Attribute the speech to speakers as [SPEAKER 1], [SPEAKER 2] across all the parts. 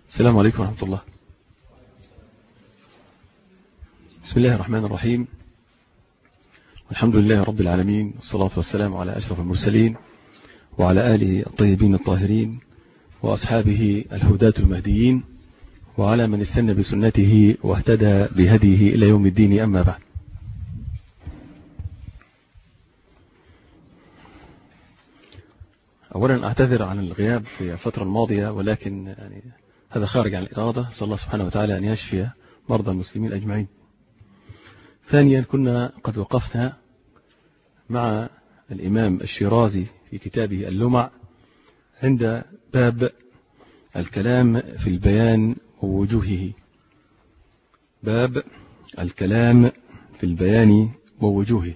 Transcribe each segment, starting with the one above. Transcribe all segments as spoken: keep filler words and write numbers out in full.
[SPEAKER 1] السلام عليكم ورحمة الله. بسم الله الرحمن الرحيم، والحمد لله رب العالمين، والصلاة والسلام على أشرف المرسلين وعلى آله الطيبين الطاهرين وأصحابه الهداة المهديين وعلى من استنى بسنته واهتدى بهديه إلى يوم الدين. أما بعد، أولا أعتذر عن الغياب في الفترة الماضية، ولكن يعني هذا خارج عن الإرادة. صلى الله سبحانه وتعالى أن يشفي مرضى المسلمين أجمعين. ثانيا، كنا قد وقفنا مع الإمام الشيرازي في كتابه اللمع عند باب الكلام في البيان ووجوهه. باب الكلام في البيان ووجوهه.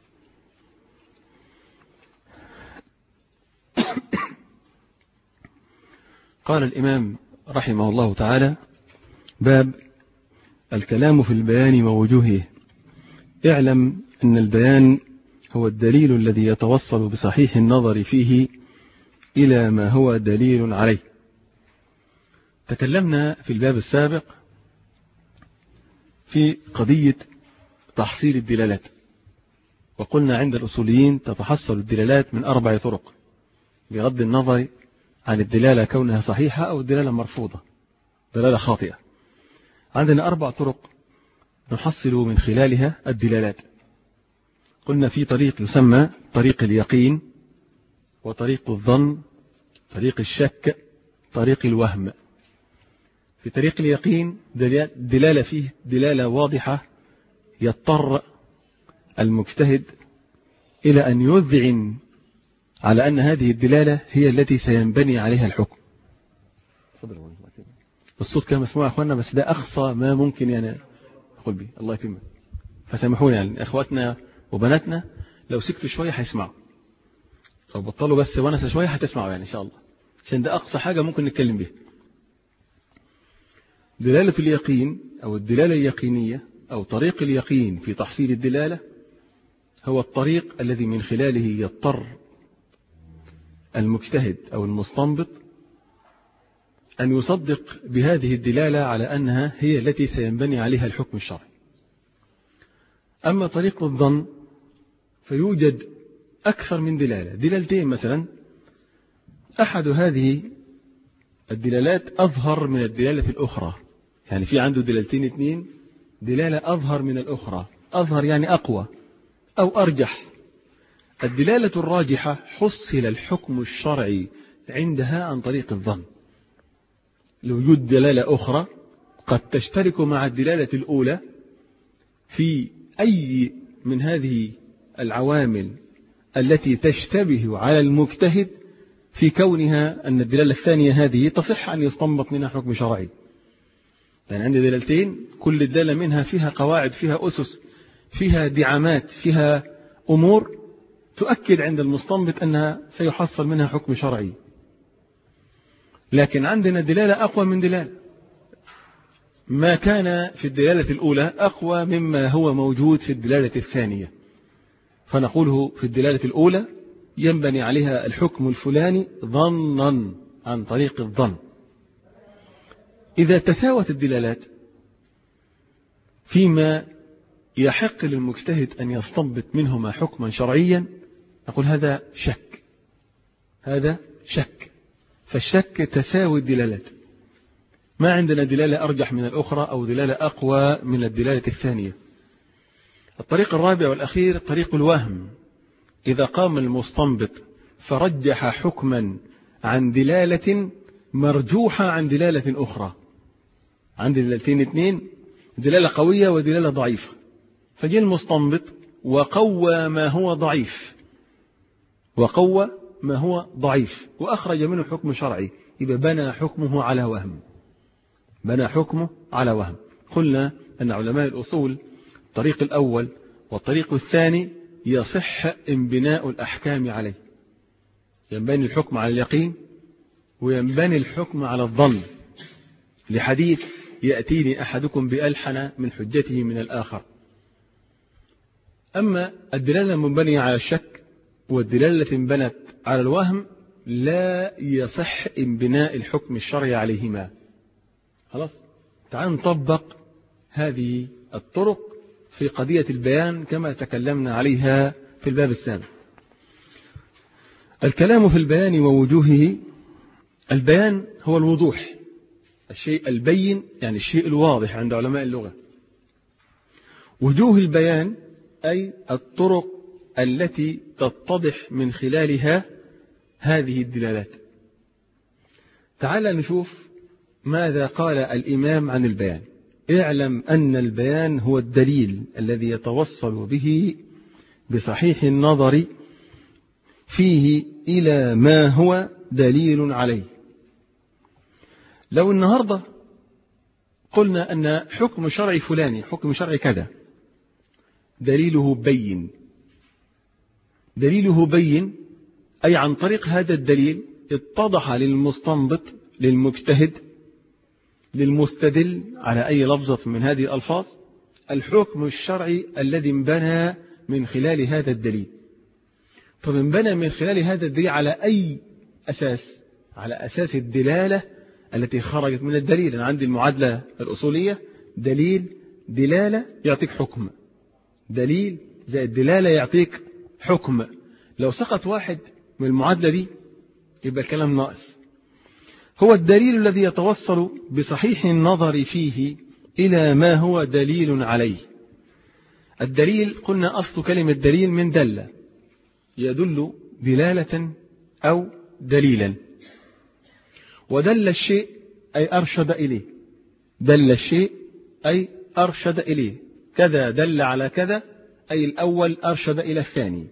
[SPEAKER 1] قال الإمام رحمه الله تعالى: باب الكلام في البيان ووجوهه. اعلم أن البيان هو الدليل الذي يتوصل بصحيح النظر فيه إلى ما هو دليل عليه. تكلمنا في الباب السابق في قضية تحصيل الدلالات، وقلنا عند الأصوليين تتحصل الدلالات من أربع طرق، بغض النظر عن الدلالة كونها صحيحة أو الدلالة مرفوضة، دلالة خاطئة. عندنا أربع طرق نحصل من خلالها الدلالات. قلنا في طريق يسمى طريق اليقين، وطريق الظن، طريق الشك، طريق الوهم. في طريق اليقين دلالة فيه دلالة واضحة يضطر المجتهد إلى أن يذعن على أن هذه الدلالة هي التي سينبني عليها الحكم. الصوت كان مسموع يا أخوانا، بس ده أقصى ما ممكن يعني أقول به. الله يتمم، فسامحوني يعني أخواتنا وبناتنا، لو سكتوا شوية هيسمعوا، لو بطلوا بس ونسة شوية هتسمعوا يعني إن شاء الله، عشان ده أقصى حاجة ممكن نتكلم بها. دلالة اليقين أو الدلالة اليقينية أو طريق اليقين في تحصيل الدلالة هو الطريق الذي من خلاله يضطر المجتهد أو المستنبط أن يصدق بهذه الدلالة على أنها هي التي سينبني عليها الحكم الشرعي. أما طريق الظن فيوجد أكثر من دلالة، دلالتين مثلا، أحد هذه الدلالات أظهر من الدلالة الأخرى، يعني في عنده دلالتين اثنين، دلالة أظهر من الأخرى، أظهر يعني أقوى أو أرجح. الدلالة الراجحة حصل الحكم الشرعي عندها عن طريق الظن، لوجود دلالة أخرى قد تشترك مع الدلالة الأولى في أي من هذه العوامل التي تشتبه على المجتهد في كونها أن الدلالة الثانية هذه تصح أن يستنبط منها حكم شرعي. يعني عندي دلالتين، كل دلالة منها فيها قواعد، فيها أسس، فيها دعامات، فيها أمور تؤكد عند المستنبط أنها سيحصل منها حكم شرعي. لكن عندنا دلالة أقوى من دلالة، ما كان في الدلالة الأولى أقوى مما هو موجود في الدلالة الثانية، فنقوله في الدلالة الأولى ينبني عليها الحكم الفلاني ظنا عن طريق الظن. إذا تساوت الدلالات فيما يحق للمجتهد أن يستنبط منهما حكما شرعيا، نقول هذا شك، هذا شك. فالشك تساوي الدلالات، ما عندنا دلالة أرجح من الأخرى أو دلالة أقوى من الدلالة الثانية. الطريق الرابع والأخير طريق الوهم. إذا قام المستنبط فرجح حكما عن دلالة مرجوحة عن دلالة أخرى، عند دلالتين اثنين، دلالة قوية ودلالة ضعيفة، فجاء المستنبط وقوى ما هو ضعيف، وقوى ما هو ضعيف وأخرج منه حكم شرعي، يبقى بنى حكمه على وهم، بنى حكمه على وهم. قلنا أن علماء الأصول الطريق الأول والطريق الثاني يصح انبناء الأحكام عليه، ينبني الحكم على اليقين وينبني الحكم على الظن، لحديث يأتيني أحدكم بألحن من حجته من الآخر. أما الدلالة المنبنية على الشك والدلالة التي انبنت على الوهم لا يصح انبناء الحكم الشرعي عليهما، خلاص، تعال نطبق هذه الطرق في قضية البيان كما تكلمنا عليها في الباب السابق. الكلام في البيان ووجوهه. البيان هو الوضوح، الشيء البين يعني الشيء الواضح عند علماء اللغة. وجوه البيان أي الطرق التي تتضح من خلالها هذه الدلالات. تعال نشوف ماذا قال الإمام عن البيان. اعلم أن البيان هو الدليل الذي يتوصل به بصحيح النظر فيه إلى ما هو دليل عليه. لو النهاردة قلنا أن حكم شرعي فلاني، حكم شرعي كذا، دليله بين، دليله بين أي عن طريق هذا الدليل اتضح للمستنبط للمجتهد للمستدل على أي لفظة من هذه الألفاظ الحكم الشرعي الذي انبنى من خلال هذا الدليل. طب انبنى من خلال هذا الدليل على أي أساس؟ على أساس الدلالة التي خرجت من الدليل. أنا عندي المعادلة الأصولية دليل دلالة يعطيك حكم، دليل زائد دلالة يعطيك حكم. لو سقط واحد من المعادلة دي يبقى الكلام ناقص. هو الدليل الذي يتوصل بصحيح النظر فيه إلى ما هو دليل عليه. الدليل قلنا أصل كلمة دليل من دل، يدل دلالة أو دليلا. ودل الشيء أي أرشد إليه، دل الشيء أي أرشد إليه، كذا دل على كذا أي الأول أرشد إلى الثاني.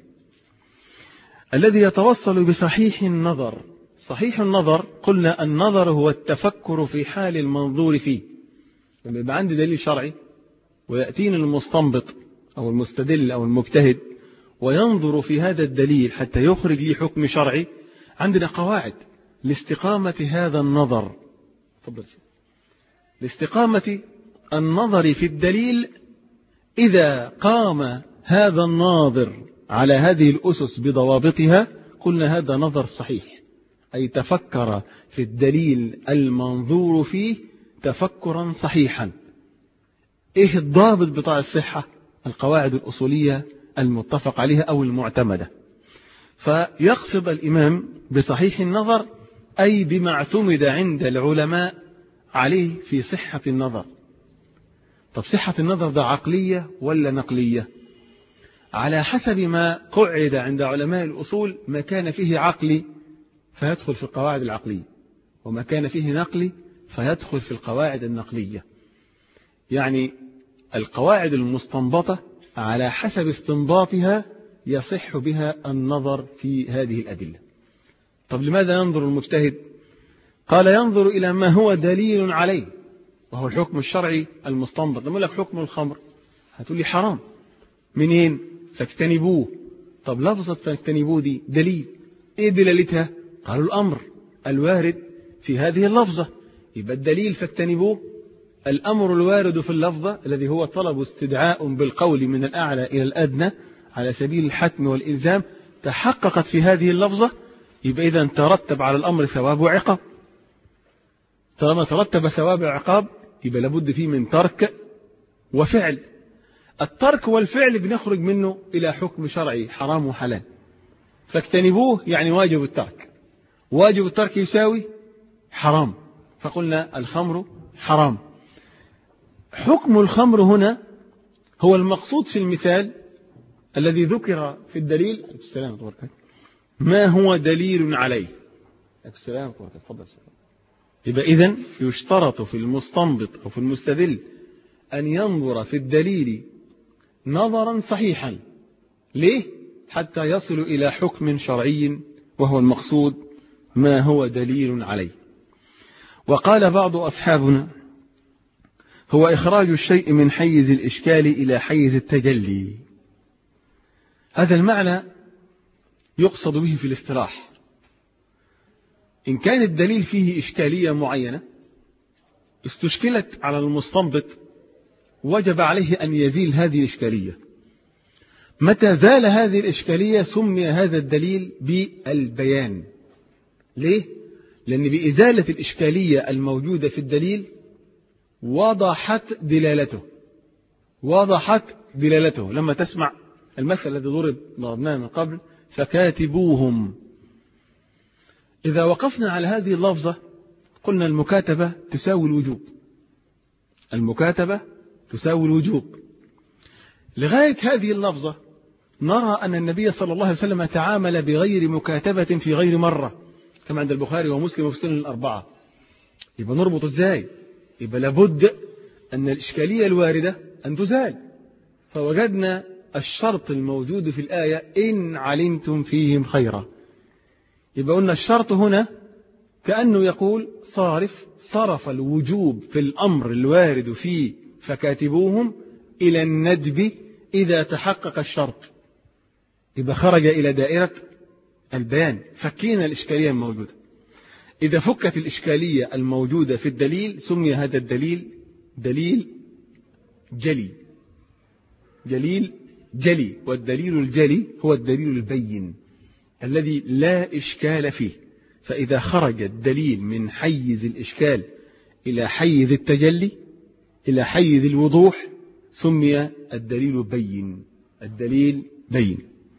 [SPEAKER 1] الذي يتوصل بصحيح النظر. صحيح النظر قلنا النظر هو التفكر في حال المنظور فيه. لما يبقى عندي دليل شرعي ويأتيني المستنبط أو المستدل أو المجتهد وينظر في هذا الدليل حتى يخرج لي حكم شرعي، عندنا قواعد لاستقامة هذا النظر. تفضل. لاستقامة النظر في الدليل إذا قام هذا الناظر على هذه الأسس بضوابطها قلنا هذا نظر صحيح، أي تفكر في الدليل المنظور فيه تفكرا صحيحا. إيه الضابط بتاع الصحة؟ القواعد الأصولية المتفق عليها أو المعتمدة. فيقصد الإمام بصحيح النظر أي بما اعتمد عند العلماء عليه في صحة النظر. طب صحة النظر ده عقلية ولا نقلية؟ على حسب ما قعد عند علماء الأصول، ما كان فيه عقلي فيدخل في القواعد العقلية، وما كان فيه نقلي فيدخل في القواعد النقلية. يعني القواعد المستنبطة على حسب استنباطها يصح بها النظر في هذه الأدلة. طب لماذا ينظر المجتهد؟ قال ينظر إلى ما هو دليل عليه وهو الحكم الشرعي المستنبط. لما لك حكم الخمر هتقول لي حرام، منين؟ فاجتنبوه. طب لفظة فاجتنبوه دي دليل، ايه دلالتها؟ قالوا الأمر الوارد في هذه اللفظة. يبقى الدليل فاجتنبوه الأمر الوارد في اللفظة الذي هو طلب استدعاء بالقول من الأعلى إلى الأدنى على سبيل الحتم والإلزام تحققت في هذه اللفظة. يبقى إذا ترتب على الأمر ثواب وعقاب. طالما ترتب ثواب وعقاب يبقى لابد فيه من ترك وفعل. الترك والفعل بنخرج منه إلى حكم شرعي حرام وحلال. فاجتنبوه يعني واجب الترك، واجب الترك يساوي حرام، فقلنا الخمر حرام. حكم الخمر هنا هو المقصود في المثال الذي ذكر في الدليل. السلام ما هو دليل عليه. السلام تفضل. يبقى إذن يشترط في المستنبط أو في المستدل أن ينظر في الدليل نظرا صحيحا. ليه؟ حتى يصل إلى حكم شرعي وهو المقصود ما هو دليل عليه. وقال بعض أصحابنا هو إخراج الشيء من حيز الإشكال إلى حيز التجلي. هذا المعنى يقصد به في الاصطلاح. إن كان الدليل فيه إشكالية معينة استشكلت على المستنبط وجب عليه أن يزيل هذه الإشكالية. متى زال هذه الإشكالية سمي هذا الدليل بالبيان. ليه؟ لأن بإزالة الإشكالية الموجودة في الدليل وضحت دلالته وضحت دلالته لما تسمع المثل الذي ضرب ضربناه من قبل فكاتبوهم. إذا وقفنا على هذه اللفظة قلنا المكاتبة تساوي الوجوب، المكاتبة تساوي الوجوب. لغاية هذه اللفظة نرى أن النبي صلى الله عليه وسلم تعامل بغير مكاتبة في غير مرة كما عند البخاري ومسلم وفي السنن الأربعة. يبقى نربط إزاي؟ يبقى لابد أن الإشكالية الواردة أن تزال، فوجدنا الشرط الموجود في الآية إن علمتم فيهم خيرا. يبقى قلنا الشرط هنا كأنه يقول صارف صرف الوجوب في الأمر الوارد فيه فكاتبوهم إلى الندب إذا تحقق الشرط. يبقى خرج إلى دائرة البيان، فكينا الإشكالية الموجودة. إذا فكت الإشكالية الموجودة في الدليل سمي هذا الدليل دليل جلي، دليل جلي. والدليل الجلي هو الدليل البين الذي لا إشكال فيه. فإذا خرج الدليل من حيز الإشكال إلى حيز التجلي إلى حيز الوضوح سمي الدليل بين، الدليل بين.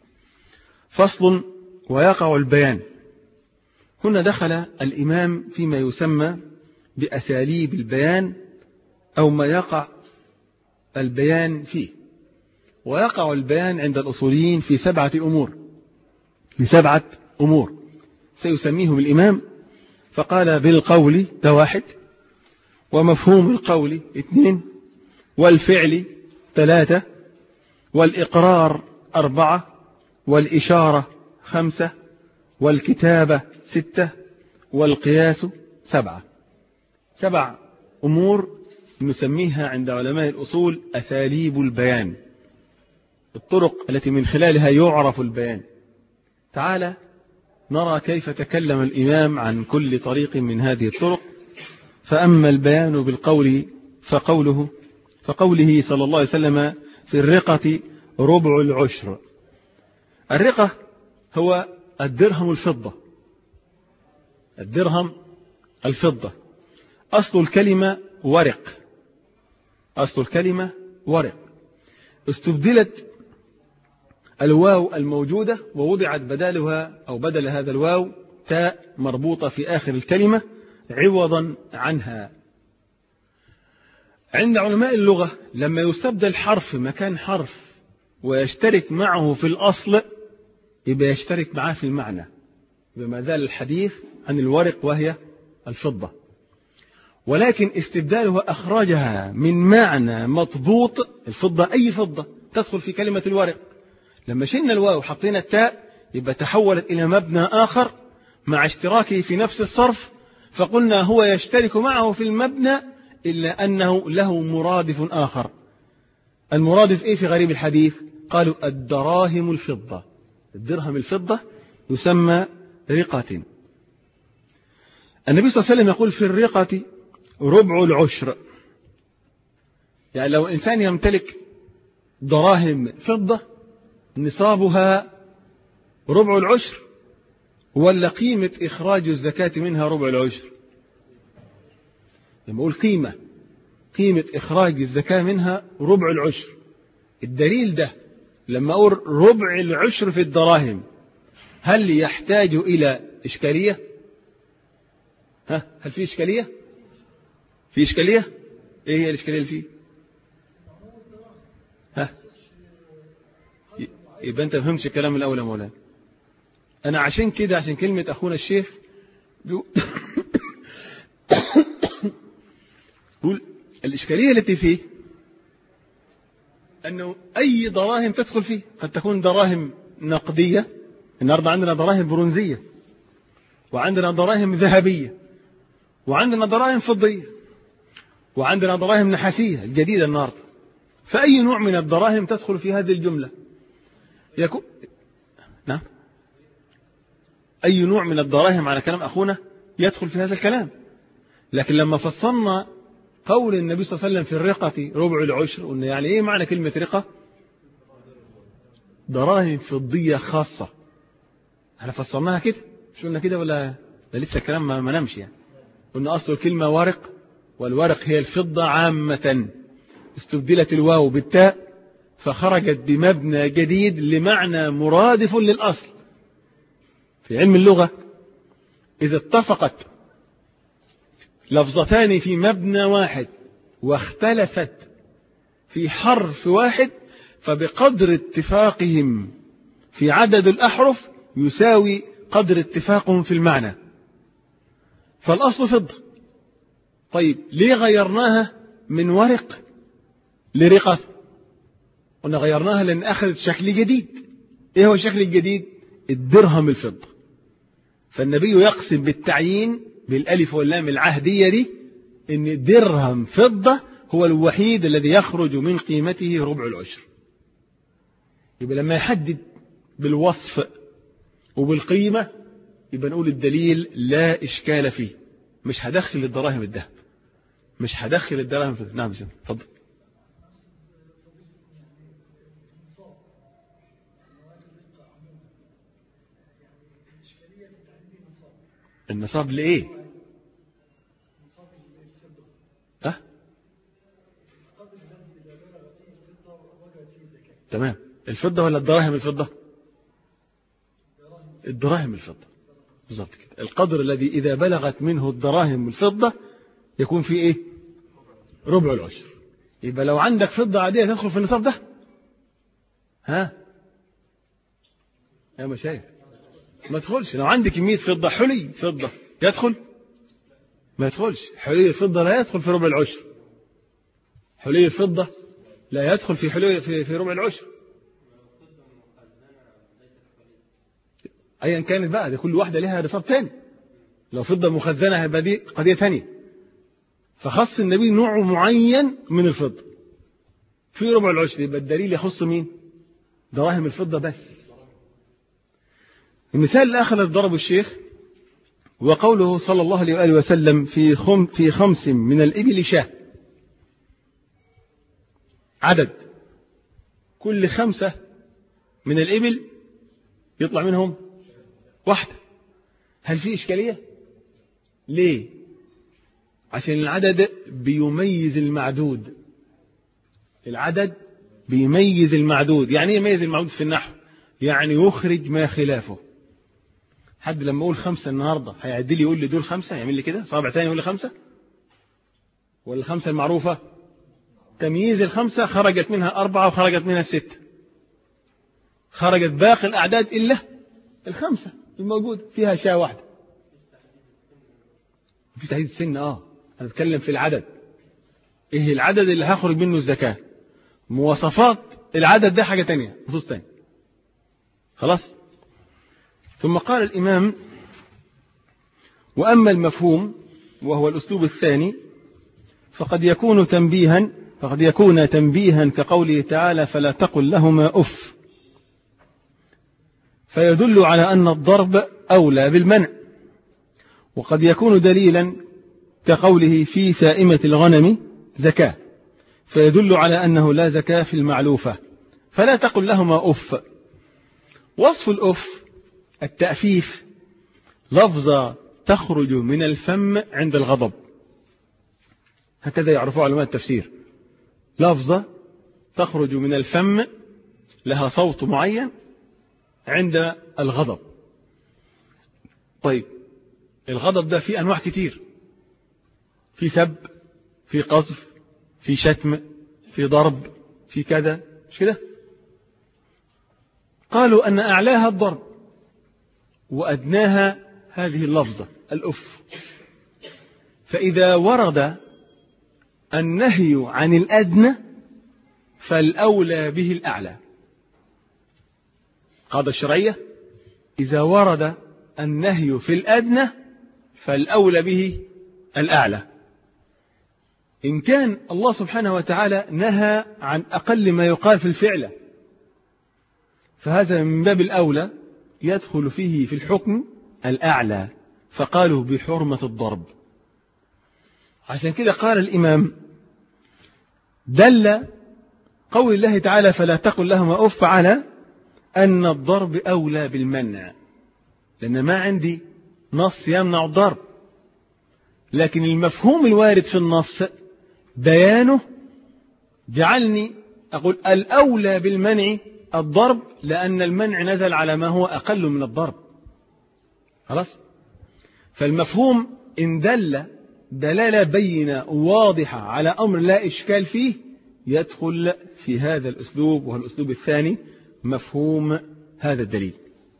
[SPEAKER 1] فصل: ويقع البيان. هنا دخل الإمام فيما يسمى بأساليب البيان أو ما يقع البيان فيه. ويقع البيان عند الأصوليين في سبعة أمور، في سبعة أمور سيسميهم الإمام. فقال بالقول ده واحد، ومفهوم القول اثنين، والفعل ثلاثة، والإقرار أربعة، والإشارة خمسة، والكتابة ستة، والقياس سبعة. سبع أمور نسميها عند علماء الأصول أساليب البيان، الطرق التي من خلالها يعرف البيان. تعالى نرى كيف تكلم الإمام عن كل طريق من هذه الطرق. فأما البيان بالقول فقوله فقوله صلى الله عليه وسلم في الرقة ربع العشر. الرقة هو الدرهم الفضة، الدرهم الفضة. أصل الكلمة ورق، أصل الكلمة ورق. استبدلت الواو الموجودة ووضعت بدالها أو بدل هذا الواو تاء مربوطة في آخر الكلمة عوضا عنها. عند علماء اللغة لما يستبدل حرف مكان حرف ويشترك معه في الأصل يبقى يشترك معه في المعنى. بما زال الحديث عن الورق وهي الفضة، ولكن استبدالها أخرجها من معنى مضبوط. الفضة أي فضة تدخل في كلمة الورق. لما شلنا الواو وحطينا التاء يبقى تحولت إلى مبنى آخر مع اشتراكه في نفس الصرف، فقلنا هو يشترك معه في المبنى إلا أنه له مرادف آخر. المرادف إيه في غريب الحديث؟ قالوا الدراهم الفضة. الدرهم الفضة يسمى رقة. النبي صلى الله عليه وسلم يقول في الرقة ربع العشر. يعني لو إنسان يمتلك دراهم فضة نصابها ربع العشر ولا قيمة إخراج الزكاة منها ربع العشر؟ لما أقول قيمة قيمة إخراج الزكاة منها ربع العشر. الدليل ده لما أقول ربع العشر في الدراهم هل يحتاج إلى إشكالية؟ ها هل في إشكالية؟ في إشكالية؟ إيه هي الإشكالية اللي فيه؟ ها يبقى أنت فهمتش الكلام الأول يا مولانا. أنا عشان كده عشان كلمة أخونا الشيخ يقول الإشكالية التي فيه أنه أي دراهم تدخل فيه. قد تكون دراهم نقدية، النهارده عندنا دراهم برونزية وعندنا دراهم ذهبية وعندنا دراهم فضية وعندنا دراهم نحاسية الجديدة النهارده. فأي نوع من الدراهم تدخل في هذه الجملة؟ يكون نعم أي نوع من الدراهم على كلام أخونا يدخل في هذا الكلام. لكن لما فصلنا قول النبي صلى الله عليه وسلم في الرقة ربع العشر قلنا يعني إيه معنى كلمة رقة؟ دراهم فضية خاصة. احنا فصلناها كده، مش قلنا كده ولا ده لسه الكلام ما نمشي يعني. قلنا أصل الكلمة ورق والورق هي الفضة عامة، استبدلت الواو بالتاء فخرجت بمبنى جديد لمعنى مرادف للأصل. في علم اللغة إذا اتفقت لفظتان في مبنى واحد واختلفت في حرف واحد فبقدر اتفاقهم في عدد الأحرف يساوي قدر اتفاقهم في المعنى. فالأصل فضة. طيب ليه غيرناها من ورق لرقة؟ قلنا غيرناها لأن أخذت شكل جديد. إيه هو الشكل الجديد؟ الدرهم الفضة. فالنبي يقسم بالتعيين بالألف واللام العهدية دي إن درهم فضة هو الوحيد الذي يخرج من قيمته ربع العشر. يبقى لما يحدد بالوصف وبالقيمة يبقى نقول الدليل لا إشكال فيه. مش هدخل الدراهم الذهب، مش هدخل الدراهم في... نعم جدا تفضل. النصاب لإيه؟ أه؟ تمام. الفضة ولا الدراهم الفضة؟ الدراهم الفضة بالضبط كده. القدر الذي إذا بلغت منه الدراهم الفضة يكون فيه إيه؟ ربع العشر. يبقى لو عندك فضة عادية تدخل في النصاب ده؟ ها؟ يا مشايخ ما تدخلش. لو عندك كمية فضة حلي فضة يدخل؟ ما يدخلش. حلي الفضة لا يدخل في ربع العشر. حلي الفضة لا يدخل في حلي في, في ربع العشر. أيا كانت بقى دي كل واحدة لها نصاب تاني. لو فضة مخزنة هيبقى دي قضية تانية. فخص النبي نوع معين من الفضة في ربع العشر. يبقى الدليل يخص مين؟ دراهم الفضة بس. المثال الآخر الذي ضربه الشيخ وقوله صلى الله عليه وآله وسلم في خم في خمس من الإبل شاة. عدد كل خمسة من الإبل يطلع منهم واحدة. هل في إشكالية؟ ليه؟ عشان العدد بيميز المعدود. العدد بيميز المعدود. يعني ايه يميز المعدود في النحو؟ يعني يخرج ما خلافه. حد لما اقول خمسة النهاردة هيعدي لي يقول لي دول خمسة، يعمل لي كده صابع تاني يقول لي خمسة؟ ولا الخمسة المعروفة تمييز الخمسة خرجت منها أربعة وخرجت منها ستة، خرجت باقي الأعداد إلا الخمسة الموجودة فيها شاة واحدة. في تحديد السن. اه أنا بتكلم في العدد. إيه العدد اللي هخرج منه الزكاة؟ مواصفات العدد ده حاجة تانية، نصوص تانية. خلاص. ثم قال الإمام وأما المفهوم وهو الأسلوب الثاني فقد يكون تنبيها فقد يكون تنبيها كقوله تعالى فلا تقل لهما أف، فيدل على أن الضرب أولى بالمنع. وقد يكون دليلا كقوله في سائمة الغنم زكاة، فيدل على أنه لا زكاة في المعلوفة، فلا تقل لهما أف. وصف الأف التأفيف لفظة تخرج من الفم عند الغضب، هكذا يعرفه علماء التفسير. لفظة تخرج من الفم لها صوت معين عند الغضب. طيب الغضب ده فيه أنواع كتير، في سب، في قذف، في شتم، في ضرب، في كذا، مش كده؟ قالوا أن أعلاها الضرب وأدناها هذه اللفظة الأف. فإذا ورد النهي عن الأدنى فالأولى به الأعلى. قاعدة الشرعية إذا ورد النهي في الأدنى فالأولى به الأعلى. إن كان الله سبحانه وتعالى نهى عن أقل ما يقال في الفعل فهذا من باب الأولى يدخل فيه في الحكم الأعلى، فقالوا بحرمة الضرب. عشان كده قال الإمام دل قول الله تعالى فلا تقل لهما أف على أن الضرب أولى بالمنع، لأن ما عندي نص يمنع الضرب. لكن المفهوم الوارد في النص بيانه جعلني أقول الأولى بالمنع الضرب، لأن المنع نزل على ما هو أقل من الضرب. خلاص؟ فالمفهوم إن دل دلالة بينة واضحة على أمر لا إشكال فيه يدخل في هذا الأسلوب، وهو الأسلوب الثاني مفهوم هذا الدليل.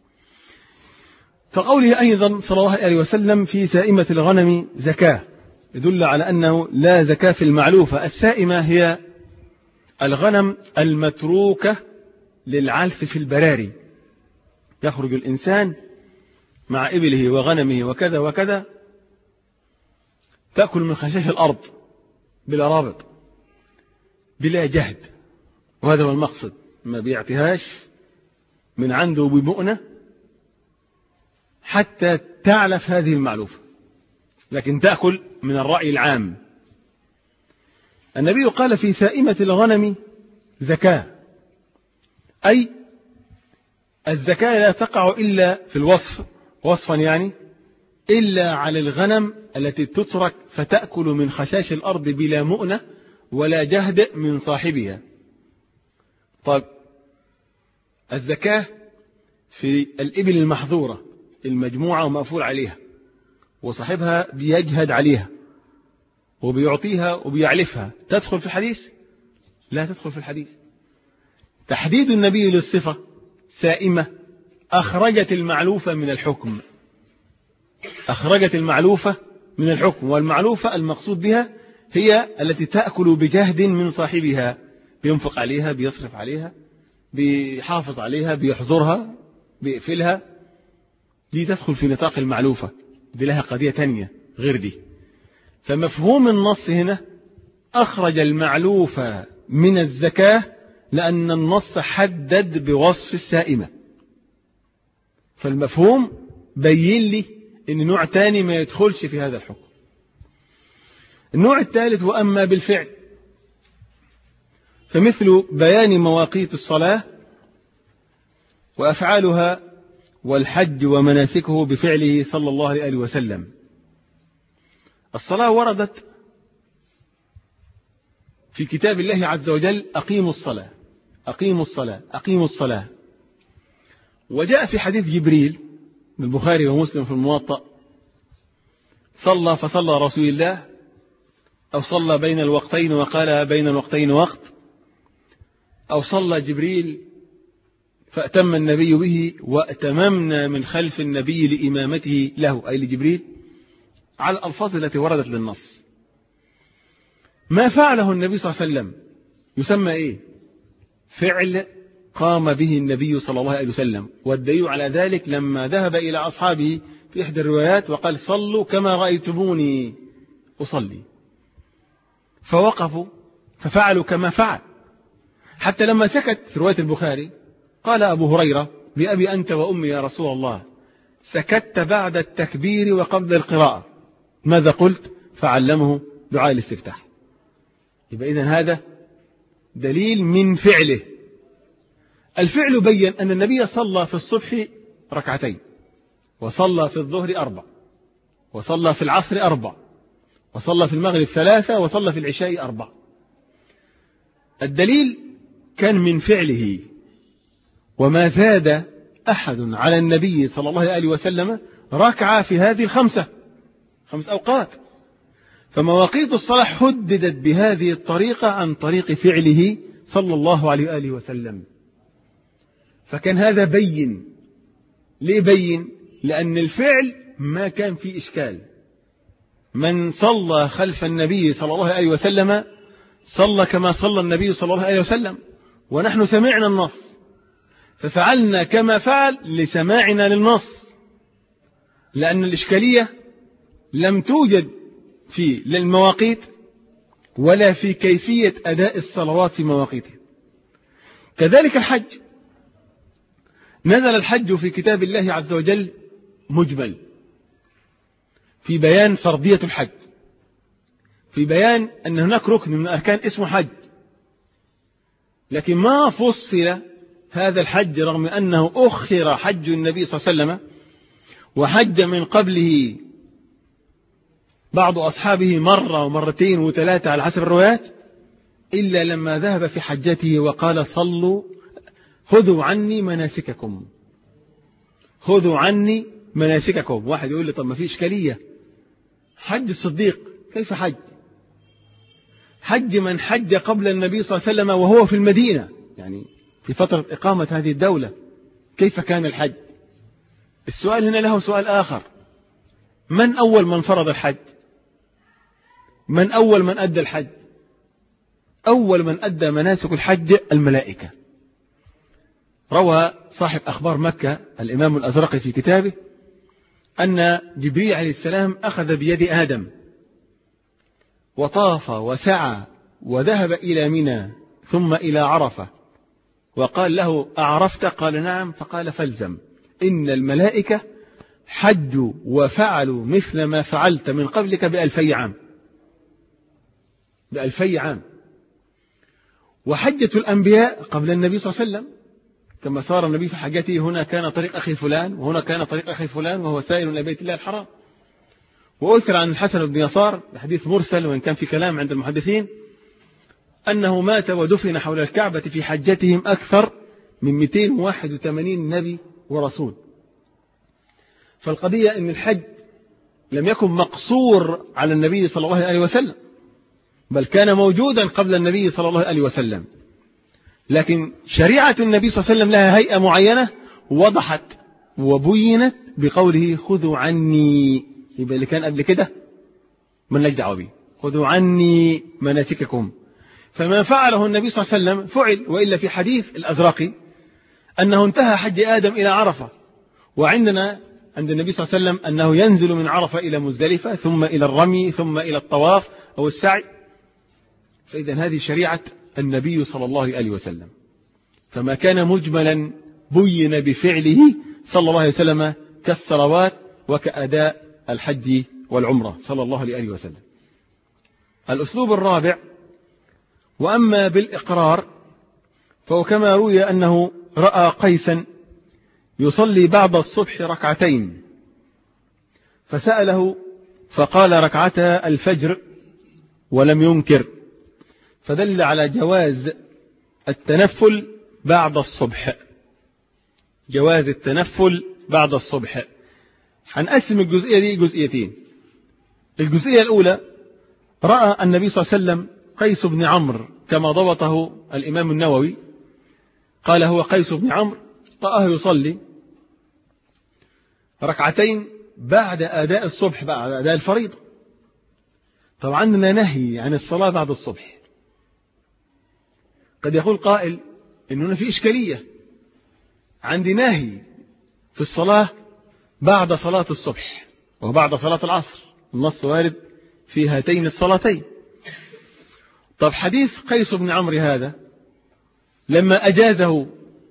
[SPEAKER 1] فقوله أيضا صلى الله عليه وسلم في سائمة الغنم زكاة يدل على أنه لا زكاة في المعلوفة. السائمة هي الغنم المتروكة للعلف في البراري، يخرج الإنسان مع إبله وغنمه وكذا وكذا تأكل من خشاش الأرض بلا رابط بلا جهد، وهذا هو المقصد، ما بيعتهاش من عنده بمؤنة حتى تعلف هذه المعلوفة، لكن تأكل من الرأي العام. النبي قال في سائمة الغنم زكاة، أي الزكاة لا تقع إلا في الوصف، وصفا يعني إلا على الغنم التي تترك فتأكل من خشاش الأرض بلا مؤنة ولا جهد من صاحبها. طيب الزكاة في الإبل المحظورة المجموعة ومأفول عليها وصاحبها بيجهد عليها وبيعطيها وبيعلفها، تدخل في الحديث؟ لا تدخل في الحديث. تحديد النبي للصفة سائمة أخرجت المعلوفة من الحكم، أخرجت المعلوفة من الحكم، والمعلوفة المقصود بها هي التي تأكل بجهد من صاحبها، بينفق عليها، بيصرف عليها، بيحافظ عليها، بيحظرها، بيقفلها، دي تدخل في نطاق المعلوفة، دي لها قضية تانية غير دي. فمفهوم النص هنا أخرج المعلوفة من الزكاة لأن النص حدد بوصف السائمة، فالمفهوم بين لي إن نوع تاني ما يدخلش في هذا الحكم. النوع الثالث وأما بالفعل فمثل بيان مواقيت الصلاة وأفعالها والحج ومناسكه بفعله صلى الله عليه وسلم. الصلاة وردت في كتاب الله عز وجل أقيموا الصلاة أقيموا الصلاة أقيموا الصلاة، وجاء في حديث جبريل من البخاري ومسلم في الموطأ صلى فصلى رسول الله، أو صلى بين الوقتين وقال بين الوقتين وقت، أو صلى جبريل فأتم النبي به وأتممنا من خلف النبي لإمامته له، أي لجبريل، على الألفاظ التي وردت للنص. ما فعله النبي صلى الله عليه وسلم يسمى إيه؟ فعل قام به النبي صلى الله عليه وسلم، والدليل على ذلك لما ذهب إلى أصحابه في إحدى الروايات وقال صلوا كما رأيتموني أصلي، فوقفوا ففعلوا كما فعل، حتى لما سكت في رواية البخاري قال أبو هريرة بأبي أنت وأمي يا رسول الله سكت بعد التكبير وقبل القراءة، ماذا قلت؟ فعلمه دعاء الاستفتاح. يبقى إذن هذا دليل من فعله. الفعل بين أن النبي صلى في الصبح ركعتين، وصلى في الظهر أربع، وصلى في العصر أربع، وصلى في المغرب ثلاثة، وصلى في العشاء أربع. الدليل كان من فعله، وما زاد أحد على النبي صلى الله عليه وسلم ركعة في هذه الخمسة خمس أوقات. فمواقيت الصلاة حددت بهذه الطريقة عن طريق فعله صلى الله عليه وآله وسلم. فكان هذا بين. ليه بين؟ لأن الفعل ما كان فيه إشكال. من صلى خلف النبي صلى الله عليه وسلم صلى كما صلى النبي صلى الله عليه وسلم، ونحن سمعنا النص ففعلنا كما فعل لسماعنا للنص، لأن الإشكالية لم توجد في للمواقيت ولا في كيفية أداء الصلوات في مواقيتها. كذلك الحج، نزل الحج في كتاب الله عز وجل مجمل في بيان فرضية الحج، في بيان أن هناك ركن من أركان اسمه حج، لكن ما فصل هذا الحج رغم أنه أخر حج النبي صلى الله عليه وسلم وحج من قبله بعض أصحابه مرة ومرتين وثلاثة على حسب الروايات، إلا لما ذهب في حجته وقال صلوا خذوا عني مناسككم، خذوا عني مناسككم. واحد يقول لي طب ما في إشكالية، حج الصديق كيف حج؟ حج من حج قبل النبي صلى الله عليه وسلم وهو في المدينة، يعني في فترة إقامة هذه الدولة، كيف كان الحج؟ السؤال هنا له سؤال آخر، من أول من فرض الحج؟ من أول من أدى الحج؟ أول من أدى مناسك الحج الملائكة. روى صاحب أخبار مكة الإمام الأزرقي في كتابه أن جبريل عليه السلام أخذ بيد آدم وطاف وسعى وذهب إلى منى ثم إلى عرفة وقال له أعرفت؟ قال نعم. فقال فالزم، إن الملائكة حجوا وفعلوا مثل ما فعلت من قبلك بألفي عام، بألفي عام. وحجة الأنبياء قبل النبي صلى الله عليه وسلم، كما صار النبي في حجته هنا كان طريق أخي فلان وهنا كان طريق أخي فلان وهو سائر إلى بيت الله الحرام. وأثر عن الحسن بن يسار بحديث مرسل وإن كان في كلام عند المحدثين أنه مات ودفن حول الكعبة في حجتهم أكثر من مئتين وواحد وثمانين نبي ورسول. فالقضية أن الحج لم يكن مقصور على النبي صلى الله عليه وسلم، بل كان موجودا قبل النبي صلى الله عليه وسلم، لكن شريعة النبي صلى الله عليه وسلم لها هيئة معينة وضحت وبينت بقوله خذوا عني. يبقى اللي كان قبل كده من لك دعوة به، خذوا عني مناسككم. فما فعله النبي صلى الله عليه وسلم فعل، وإلا في حديث الأزرقي أنه انتهى حج آدم إلى عرفة، وعندنا عند النبي صلى الله عليه وسلم أنه ينزل من عرفة إلى مزدلفة ثم إلى الرمي ثم إلى الطواف أو السعي. فإذا هذه شريعة النبي صلى الله عليه وسلم، فما كان مجملا بين بفعله صلى الله عليه وسلم كالصلوات وكأداء الحج والعمرة صلى الله عليه وسلم. الأسلوب الرابع، وأما بالإقرار فهو كما روي أنه رأى قيسا يصلي بعد الصبح ركعتين فسأله فقال ركعتا الفجر ولم ينكر، فدل على جواز التنفل بعد الصبح، جواز التنفل بعد الصبح. هنقسم الجزئية دي جزئيتين. الجزئية الأولى، رأى النبي صلى الله عليه وسلم قيس بن عمرو كما ضبطه الإمام النووي، قال هو قيس بن عمرو، رآه يصلي ركعتين بعد أداء الصبح، بعد أداء الفريضة. طبعا عندنا نهي عن الصلاة بعد الصبح. قد يقول قائل إنه في إشكالية، عندي نهي في الصلاة بعد صلاة الصبح وبعد صلاة العصر، النص وارد في هاتين الصلاتين. طب حديث قيس بن عمرو هذا لما أجازه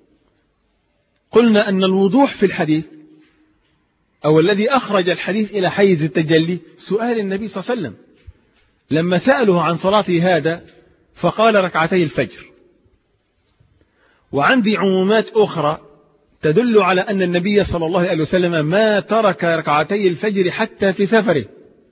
[SPEAKER 1] قلنا أن الوضوح في الحديث أو الذي أخرج الحديث إلى حيز التجلي سؤال النبي صلى الله عليه وسلم لما سأله عن صلاته هذا فقال ركعتي الفجر. وعندي عمومات أخرى تدل على أن النبي صلى الله عليه وسلم ما ترك ركعتي الفجر حتى في سفره،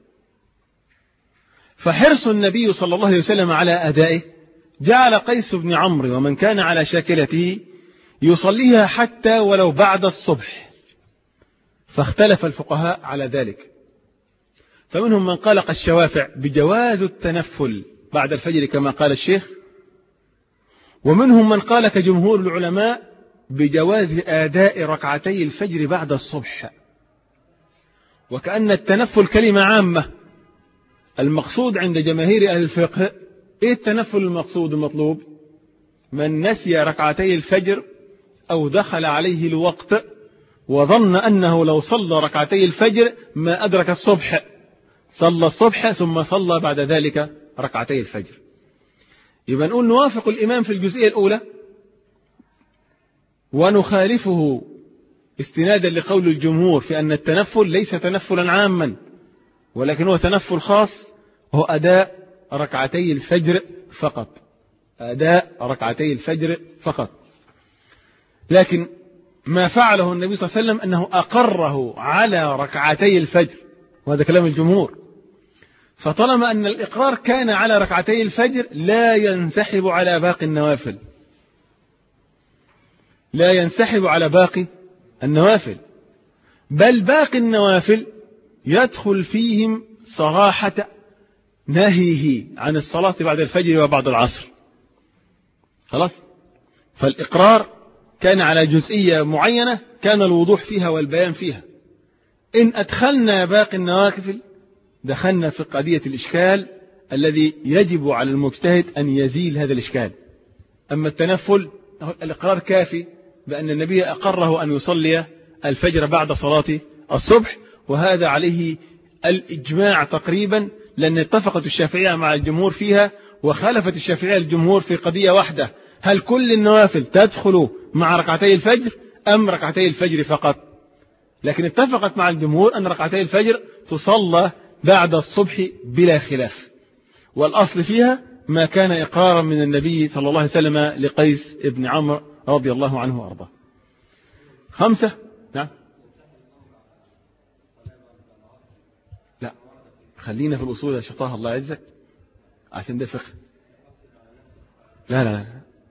[SPEAKER 1] فحرص النبي صلى الله عليه وسلم على أدائه جعل قيس بن عمرو ومن كان على شاكلته يصليها حتى ولو بعد الصبح، فاختلف الفقهاء على ذلك. فمنهم من قال كالشوافع بجواز التنفل بعد الفجر كما قال الشيخ، ومنهم من قال كجمهور العلماء بجواز آداء ركعتي الفجر بعد الصبح. وكأن التنفل كلمة عامة، المقصود عند جماهير أهل الفقه إيه التنفل المقصود المطلوب؟ من نسي ركعتي الفجر أو دخل عليه الوقت وظن أنه لو صلى ركعتي الفجر ما أدرك الصبح، صلى الصبح ثم صلى بعد ذلك ركعتي الفجر. يبقى نقول نوافق الإمام في الجزئية الأولى ونخالفه استنادا لقول الجمهور في أن التنفل ليس تنفلا عاما، ولكن هو تنفل خاص، هو أداء ركعتي الفجر فقط، أداء ركعتي الفجر فقط. لكن ما فعله النبي صلى الله عليه وسلم أنه أقره على ركعتي الفجر، وهذا كلام الجمهور، فطالما أن الإقرار كان على ركعتي الفجر لا ينسحب على باقي النوافل، لا ينسحب على باقي النوافل، بل باقي النوافل يدخل فيهم صراحة نهيه عن الصلاة بعد الفجر وبعد العصر. خلاص. فالإقرار كان على جزئية معينة كان الوضوح فيها والبيان فيها. إن أدخلنا باقي النوافل دخلنا في قضية الإشكال الذي يجب على المجتهد أن يزيل هذا الإشكال. أما التنفل الإقرار كافي بأن النبي أقره أن يصلي الفجر بعد صلاة الصبح، وهذا عليه الإجماع تقريبا، لأن اتفقت الشافعية مع الجمهور فيها وخالفت الشافعية الجمهور في قضية واحدة: هل كل النوافل تدخل مع ركعتي الفجر أم ركعتي الفجر فقط؟ لكن اتفقت مع الجمهور أن ركعتي الفجر تصلى بعد الصبح بلا خلاف، والأصل فيها ما كان إقرارا من النبي صلى الله عليه وسلم لقيس ابن عمرو رضي الله عنه وأرضاه. خمسة. نعم. لا، خلينا في الأصول يا شطاه الله يعزك عشان ده فقه. لا لا لا،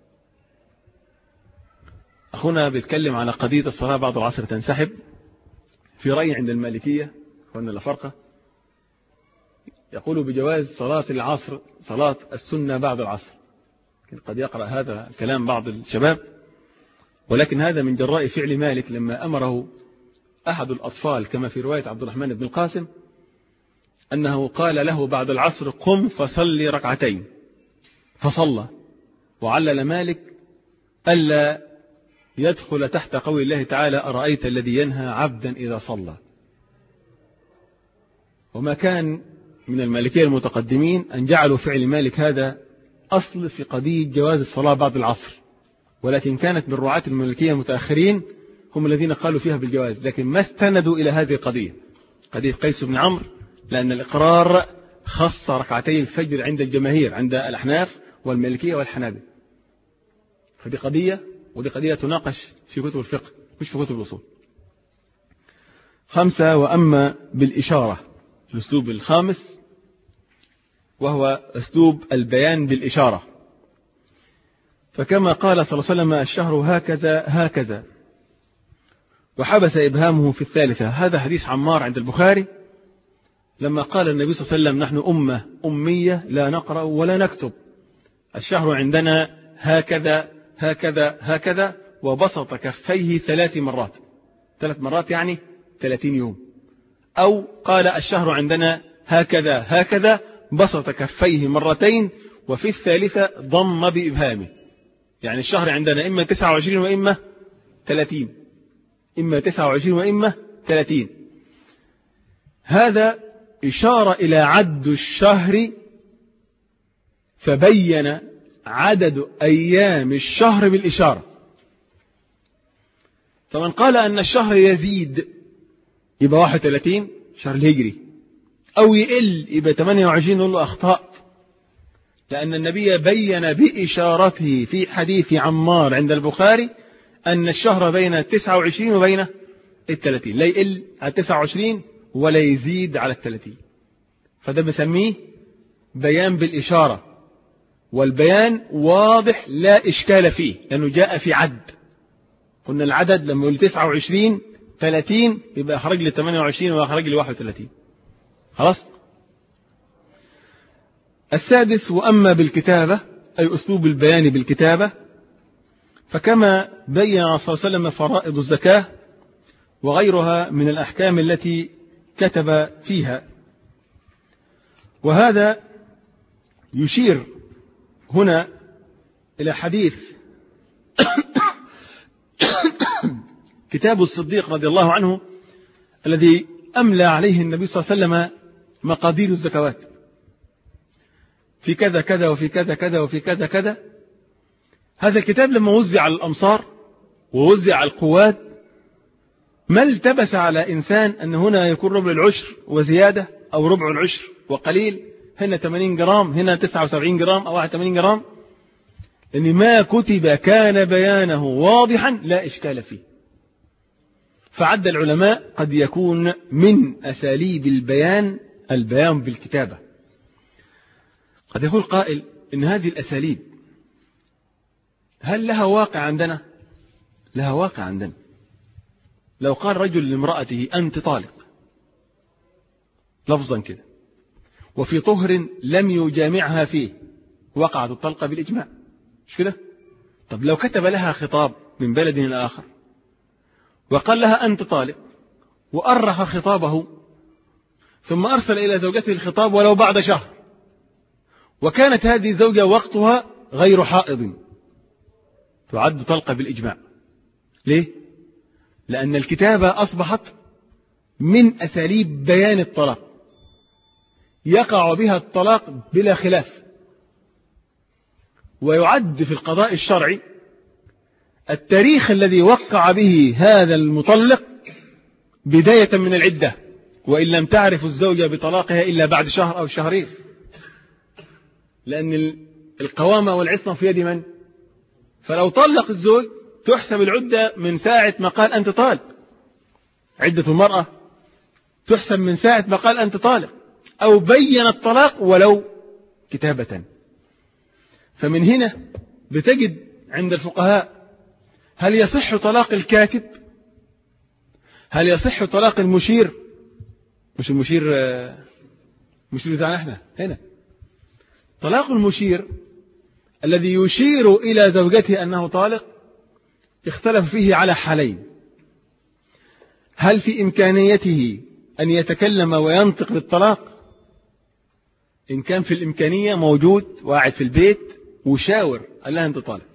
[SPEAKER 1] أخونا بيتكلم على قضية الصلاة بعد العصر تنسحب. في رأي عند المالكية أخونا لا فرقة يقول بجواز صلاة العصر صلاة السنة بعد العصر. قد يقرأ هذا الكلام بعض الشباب، ولكن هذا من جراء فعل مالك لما أمره أحد الأطفال كما في رواية عبد الرحمن بن القاسم أنه قال له بعد العصر: قم فصلي ركعتين، فصلى. وعلل مالك ألا يدخل تحت قول الله تعالى: أرأيت الذي ينهى عبدا إذا صلى. وما كان من المالكية المتقدمين أن جعلوا فعل مالك هذا أصل في قضية جواز الصلاة بعد العصر، ولكن كانت من رعاة المالكية المتأخرين هم الذين قالوا فيها بالجواز، لكن ما استندوا إلى هذه القضية، قضية قيس بن عمرو، لأن الإقرار خص ركعتي الفجر عند الجماهير، عند الأحناف والمالكية والحنابلة. فدي قضية، ودي قضية تناقش في كتب الفقه مش في كتب الأصول. خمسة. وأما بالإشارة، الأسلوب الخامس وهو أسلوب البيان بالإشارة، فكما قال صلى الله عليه وسلم: الشهر هكذا هكذا، وحبس إبهامه في الثالثة. هذا حديث عمار عند البخاري لما قال النبي صلى الله عليه وسلم: نحن أمة أمية لا نقرأ ولا نكتب، الشهر عندنا هكذا هكذا هكذا، وبسط كفيه ثلاث مرات، ثلاث مرات يعني ثلاثين يوم. أو قال: الشهر عندنا هكذا هكذا، بسط كفيه مرتين، وفي الثالثة ضم بإبهامه، يعني الشهر عندنا إما تسعة وعشرين وإما ثلاثين، إما تسعة وعشرين وإما ثلاثين. هذا إشارة إلى عد الشهر، فبين عدد أيام الشهر بالإشارة. فمن قال أن الشهر يزيد يبقى واحد وثلاثين شهر الهجري، أو يقل يبقى ثمانية وعشرين، نقول له أخطأت، لأن النبي بين بإشارته في حديث عمار عند البخاري أن الشهر بين تسعة وعشرين وبين الثلاثين، لا يقل على تسعة وعشرين ولا يزيد على الثلاثين. فده بسميه بيان بالإشارة، والبيان واضح لا إشكال فيه لأنه جاء في عد. قلنا العدد لما يقول تسعة وعشرين ثلاثين يبقى أخرج لي ثمانية وعشرين وأخرج لي واحد وثلاثين. خلاص. السادس. وأما بالكتابة، أي أسلوب البيان بالكتابة، فكما بين صلى الله عليه وسلم فرائض الزكاة وغيرها من الأحكام التي كتب فيها. وهذا يشير هنا إلى حديث كتاب الصديق رضي الله عنه الذي أملى عليه النبي صلى الله عليه وسلم مقادير الزكوات في كذا كذا وفي كذا كذا وفي كذا كذا. هذا الكتاب لما وزع على الأمصار ووزع على القوات ما التبس على إنسان أن هنا يكون ربع العشر وزيادة، أو ربع العشر وقليل، هنا ثمانين جرام، هنا تسعة وسبعين جرام أو واحد وثمانين جرام، لأن ما كتب كان بيانه واضحا لا إشكال فيه. فعد العلماء قد يكون من أساليب البيان البيان بالكتابة، قد يقول قائل إن هذه الأساليب هل لها واقع عندنا؟ لها واقع عندنا. لو قال رجل لامرأته أنت طالق لفظا كده وفي طهر لم يجامعها فيه وقعت الطلقة بالإجماع، مش كده؟ طب لو كتب لها خطاب من بلد إلى آخر وقال لها أنت طالق وأرخ خطابه ثم أرسل إلى زوجته الخطاب ولو بعد شهر وكانت هذه الزوجة وقتها غير حائض تعد طلقة بالإجماع. ليه؟ لأن الكتابة أصبحت من أساليب بيان الطلاق يقع بها الطلاق بلا خلاف، ويعد في القضاء الشرعي التاريخ الذي وقع به هذا المطلق بداية من العدة، وإن لم تعرف الزوجة بطلاقها إلا بعد شهر أو شهرين، لأن القوامة والعصمة في يد من؟ فلو طلق الزوج تحسب العدة من ساعة ما قال أنت طالق. عدة المرأة تحسب من ساعة ما قال أنت طالق أو بين الطلاق ولو كتابة. فمن هنا بتجد عند الفقهاء هل يصح طلاق الكاتب؟ هل يصح طلاق المشير؟ مش المشير مشير بتاعنا احنا هنا. طلاق المشير الذي يشير إلى زوجته أنه طالق اختلف فيه على حالين: هل في إمكانيته أن يتكلم وينطق بالطلاق؟ إن كان في الإمكانية موجود وقاعد في البيت وشاور قال لها أنت طالق،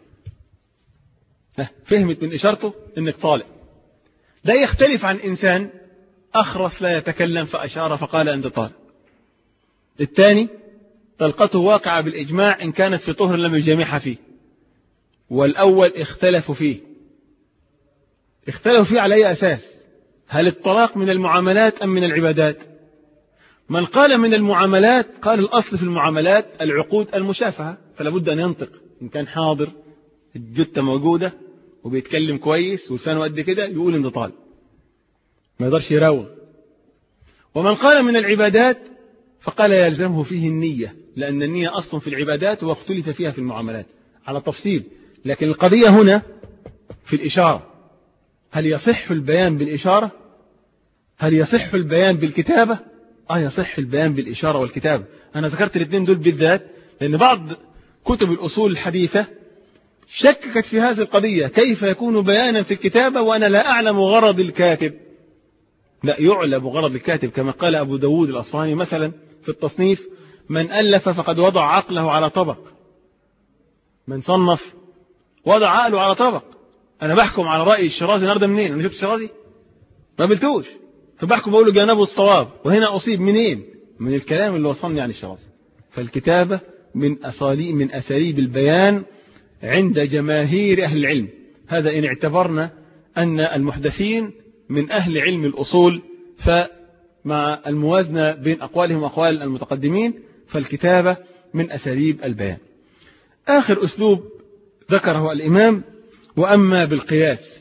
[SPEAKER 1] فهمت من إشارته أنك طالق. ده يختلف عن إنسان أخرس لا يتكلم فأشار فقال أنت طالق. الثاني طلقته واقعة بالإجماع إن كانت في طهر لم يجامعها فيه، والأول اختلفوا فيه. اختلفوا فيه على أي أساس؟ هل الطلاق من المعاملات أم من العبادات؟ من قال من المعاملات قال الأصل في المعاملات العقود المشافهة، فلا بد أن ينطق. إن كان حاضر الجثة موجودة وبيتكلم كويس ولسانه قد كده يقول انت طالق، ما يقدرش يراوغ. ومن قال من العبادات فقال يلزمه فيه النية، لأن النية أصل في العبادات واختلف فيها في المعاملات على تفصيل. لكن القضية هنا في الإشارة، هل يصح البيان بالإشارة؟ هل يصح البيان بالكتابة؟ آه يصح البيان بالإشارة والكتابة. أنا ذكرت الاثنين دول بالذات لأن بعض كتب الأصول الحديثة شككت في هذه القضية، كيف يكون بيانا في الكتابة وأنا لا أعلم غرض الكاتب؟ لا، يعلم غرض الكاتب كما قال أبو داود الأصفهاني مثلا في التصنيف: من ألف فقد وضع عقله على طبق. من صنف وضع عقله على طبق. أنا بحكم على رأي الشرازي النهارده منين؟ أنا شفت الشرازي ما قبلتوش، فبحكم بقول له جانبه الصواب، وهنا أصيب منين؟ من الكلام اللي وصلني عن الشرازي. فالكتابة من أساليب من أساليب البيان عند جماهير أهل العلم. هذا إن اعتبرنا أن المحدثين من أهل علم الأصول، فمع الموازنة بين أقوالهم وأقوال المتقدمين فالكتابة من أساليب البيان. آخر أسلوب ذكره الإمام: وأما بالقياس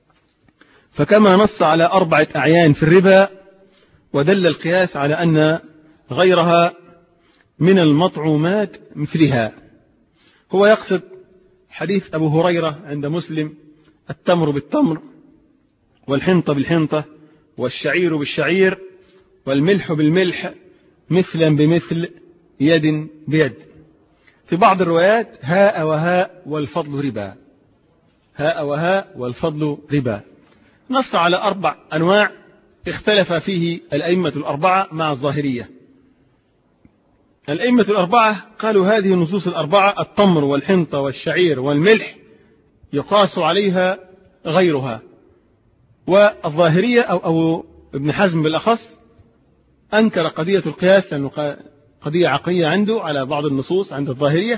[SPEAKER 1] فكما نص على أربعة أعيان في الربا، ودل القياس على أن غيرها من المطعومات مثلها. هو يقصد حديث أبو هريرة عند مسلم: التمر بالتمر والحنطة بالحنطة والشعير بالشعير والملح بالملح مثلا بمثل يد بيد. في بعض الروايات: هاء وهاء والفضل ربا. هاء وهاء والفضل ربا. نص على أربع أنواع اختلف فيه الأئمة الأربعة مع الظاهرية. الأئمة الأربعة قالوا هذه النصوص الأربعة: التمر والحنطة والشعير والملح يقاس عليها غيرها. والظاهرية أو, أو ابن حزم بالأخص أنكر قضية القياس لأنه قضية عقلية عنده على بعض النصوص عند الظاهرية،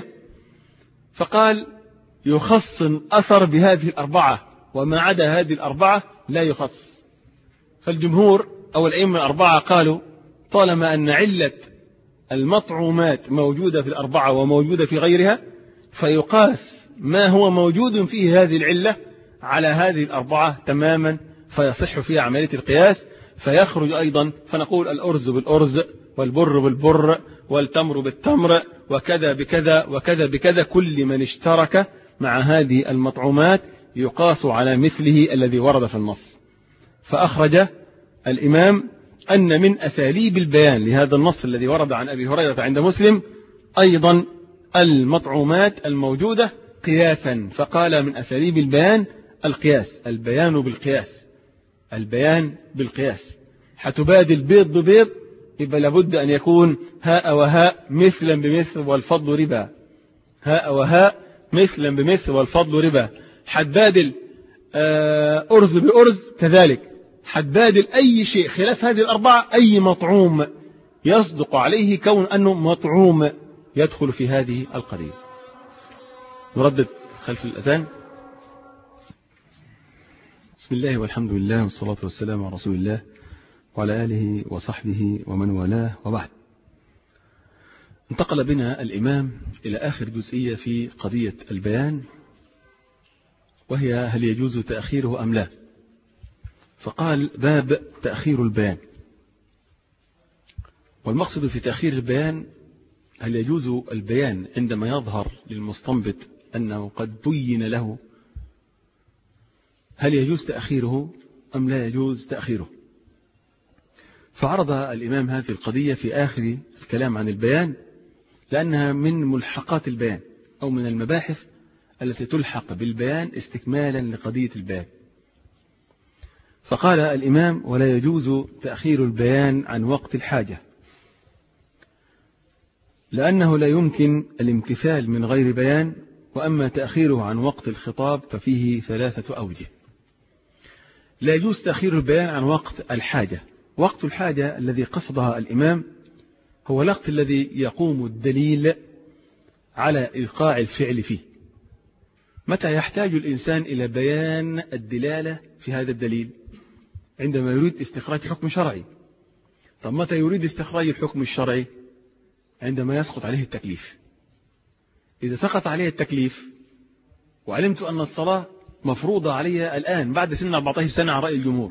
[SPEAKER 1] فقال يخص أثر بهذه الأربعة وما عدا هذه الأربعة لا يخص. فالجمهور أو الأئمة الأربعة قالوا طالما أن علة المطعومات موجودة في الأربعة وموجودة في غيرها فيقاس ما هو موجود فيه هذه العلة على هذه الأربعة تماما، فيصح فيها عملية القياس. فيخرج أيضا فنقول الأرز بالأرز والبر بالبر والتمر بالتمر وكذا بكذا وكذا بكذا، كل من اشترك مع هذه المطعومات يقاس على مثله الذي ورد في النص. فأخرج الإمام أن من أساليب البيان لهذا النص الذي ورد عن أبي هريرة عند مسلم أيضا المطعومات الموجودة قياسا، فقال من أساليب البيان القياس، البيان بالقياس، البيان بالقياس. حتبادل بيض ببيض، يبقى لابد أن يكون هاء وهاء مثلا بمثل والفضل ربا، هاء وهاء مثلا بمثل والفضل ربا. حتبادل أرز بأرز كذلك، حتبادل أي شيء خلاف هذه الأربعة، أي مطعوم يصدق عليه كون أنه مطعوم يدخل في هذه القضية. نردد خلف الأذان. بسم الله والحمد لله والصلاة والسلام على رسول الله وعلى آله وصحبه ومن والاه، وبعد. انتقل بنا الإمام إلى آخر جزئية في قضية البيان، وهي هل يجوز تأخيره أم لا. فقال باب تأخير البيان. والمقصد في تأخير البيان هل يجوز البيان عندما يظهر للمستنبط أنه قد بين له، هل يجوز تأخيره أم لا يجوز تأخيره. فعرض الإمام هذه القضية في آخر الكلام عن البيان، لأنها من ملحقات البيان أو من المباحث التي تلحق بالبيان استكمالا لقضية البيان. فقال الإمام ولا يجوز تأخير البيان عن وقت الحاجة، لأنه لا يمكن الامتثال من غير بيان، وأما تأخيره عن وقت الخطاب ففيه ثلاثة أوجه. لا يجوز تأخير البيان عن وقت الحاجة. وقت الحاجة الذي قصدها الإمام هو الوقت الذي يقوم الدليل على إيقاع الفعل فيه. متى يحتاج الإنسان إلى بيان الدلالة في هذا الدليل؟ عندما يريد استخراج حكم شرعي. طب متى يريد استخراج الحكم الشرعي؟ عندما يسقط عليه التكليف. إذا سقط عليه التكليف وعلمت أن الصلاة مفروضة علي الآن بعد سن أربعة عشر سنة على رأي الجمهور،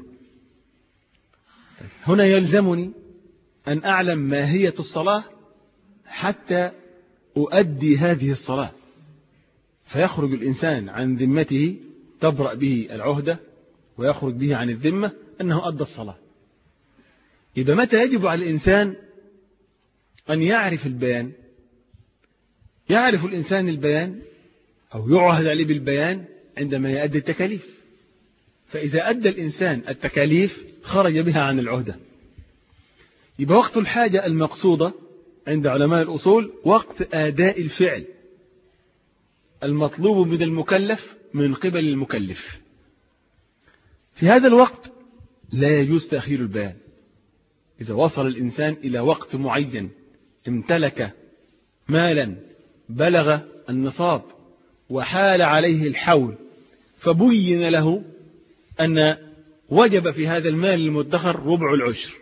[SPEAKER 1] هنا يلزمني أن أعلم ماهية الصلاة حتى أؤدي هذه الصلاة، فيخرج الإنسان عن ذمته، تبرأ به العهدة ويخرج به عن الذمة أنه أدى الصلاة. إذا متى يجب على الإنسان أن يعرف البيان؟ يعرف الإنسان البيان أو يعهد عليه بالبيان عندما يؤدي التكاليف. فإذا أدى الإنسان التكاليف خرج بها عن العهدة. يبقى وقت الحاجة المقصودة عند علماء الأصول وقت أداء الفعل المطلوب من المكلف من قبل المكلف. في هذا الوقت لا يجوز تأخير البيان. إذا وصل الإنسان إلى وقت معين، امتلك مالا بلغ النصاب وحال عليه الحول، فبين له أن وجب في هذا المال المدخر ربع العشر،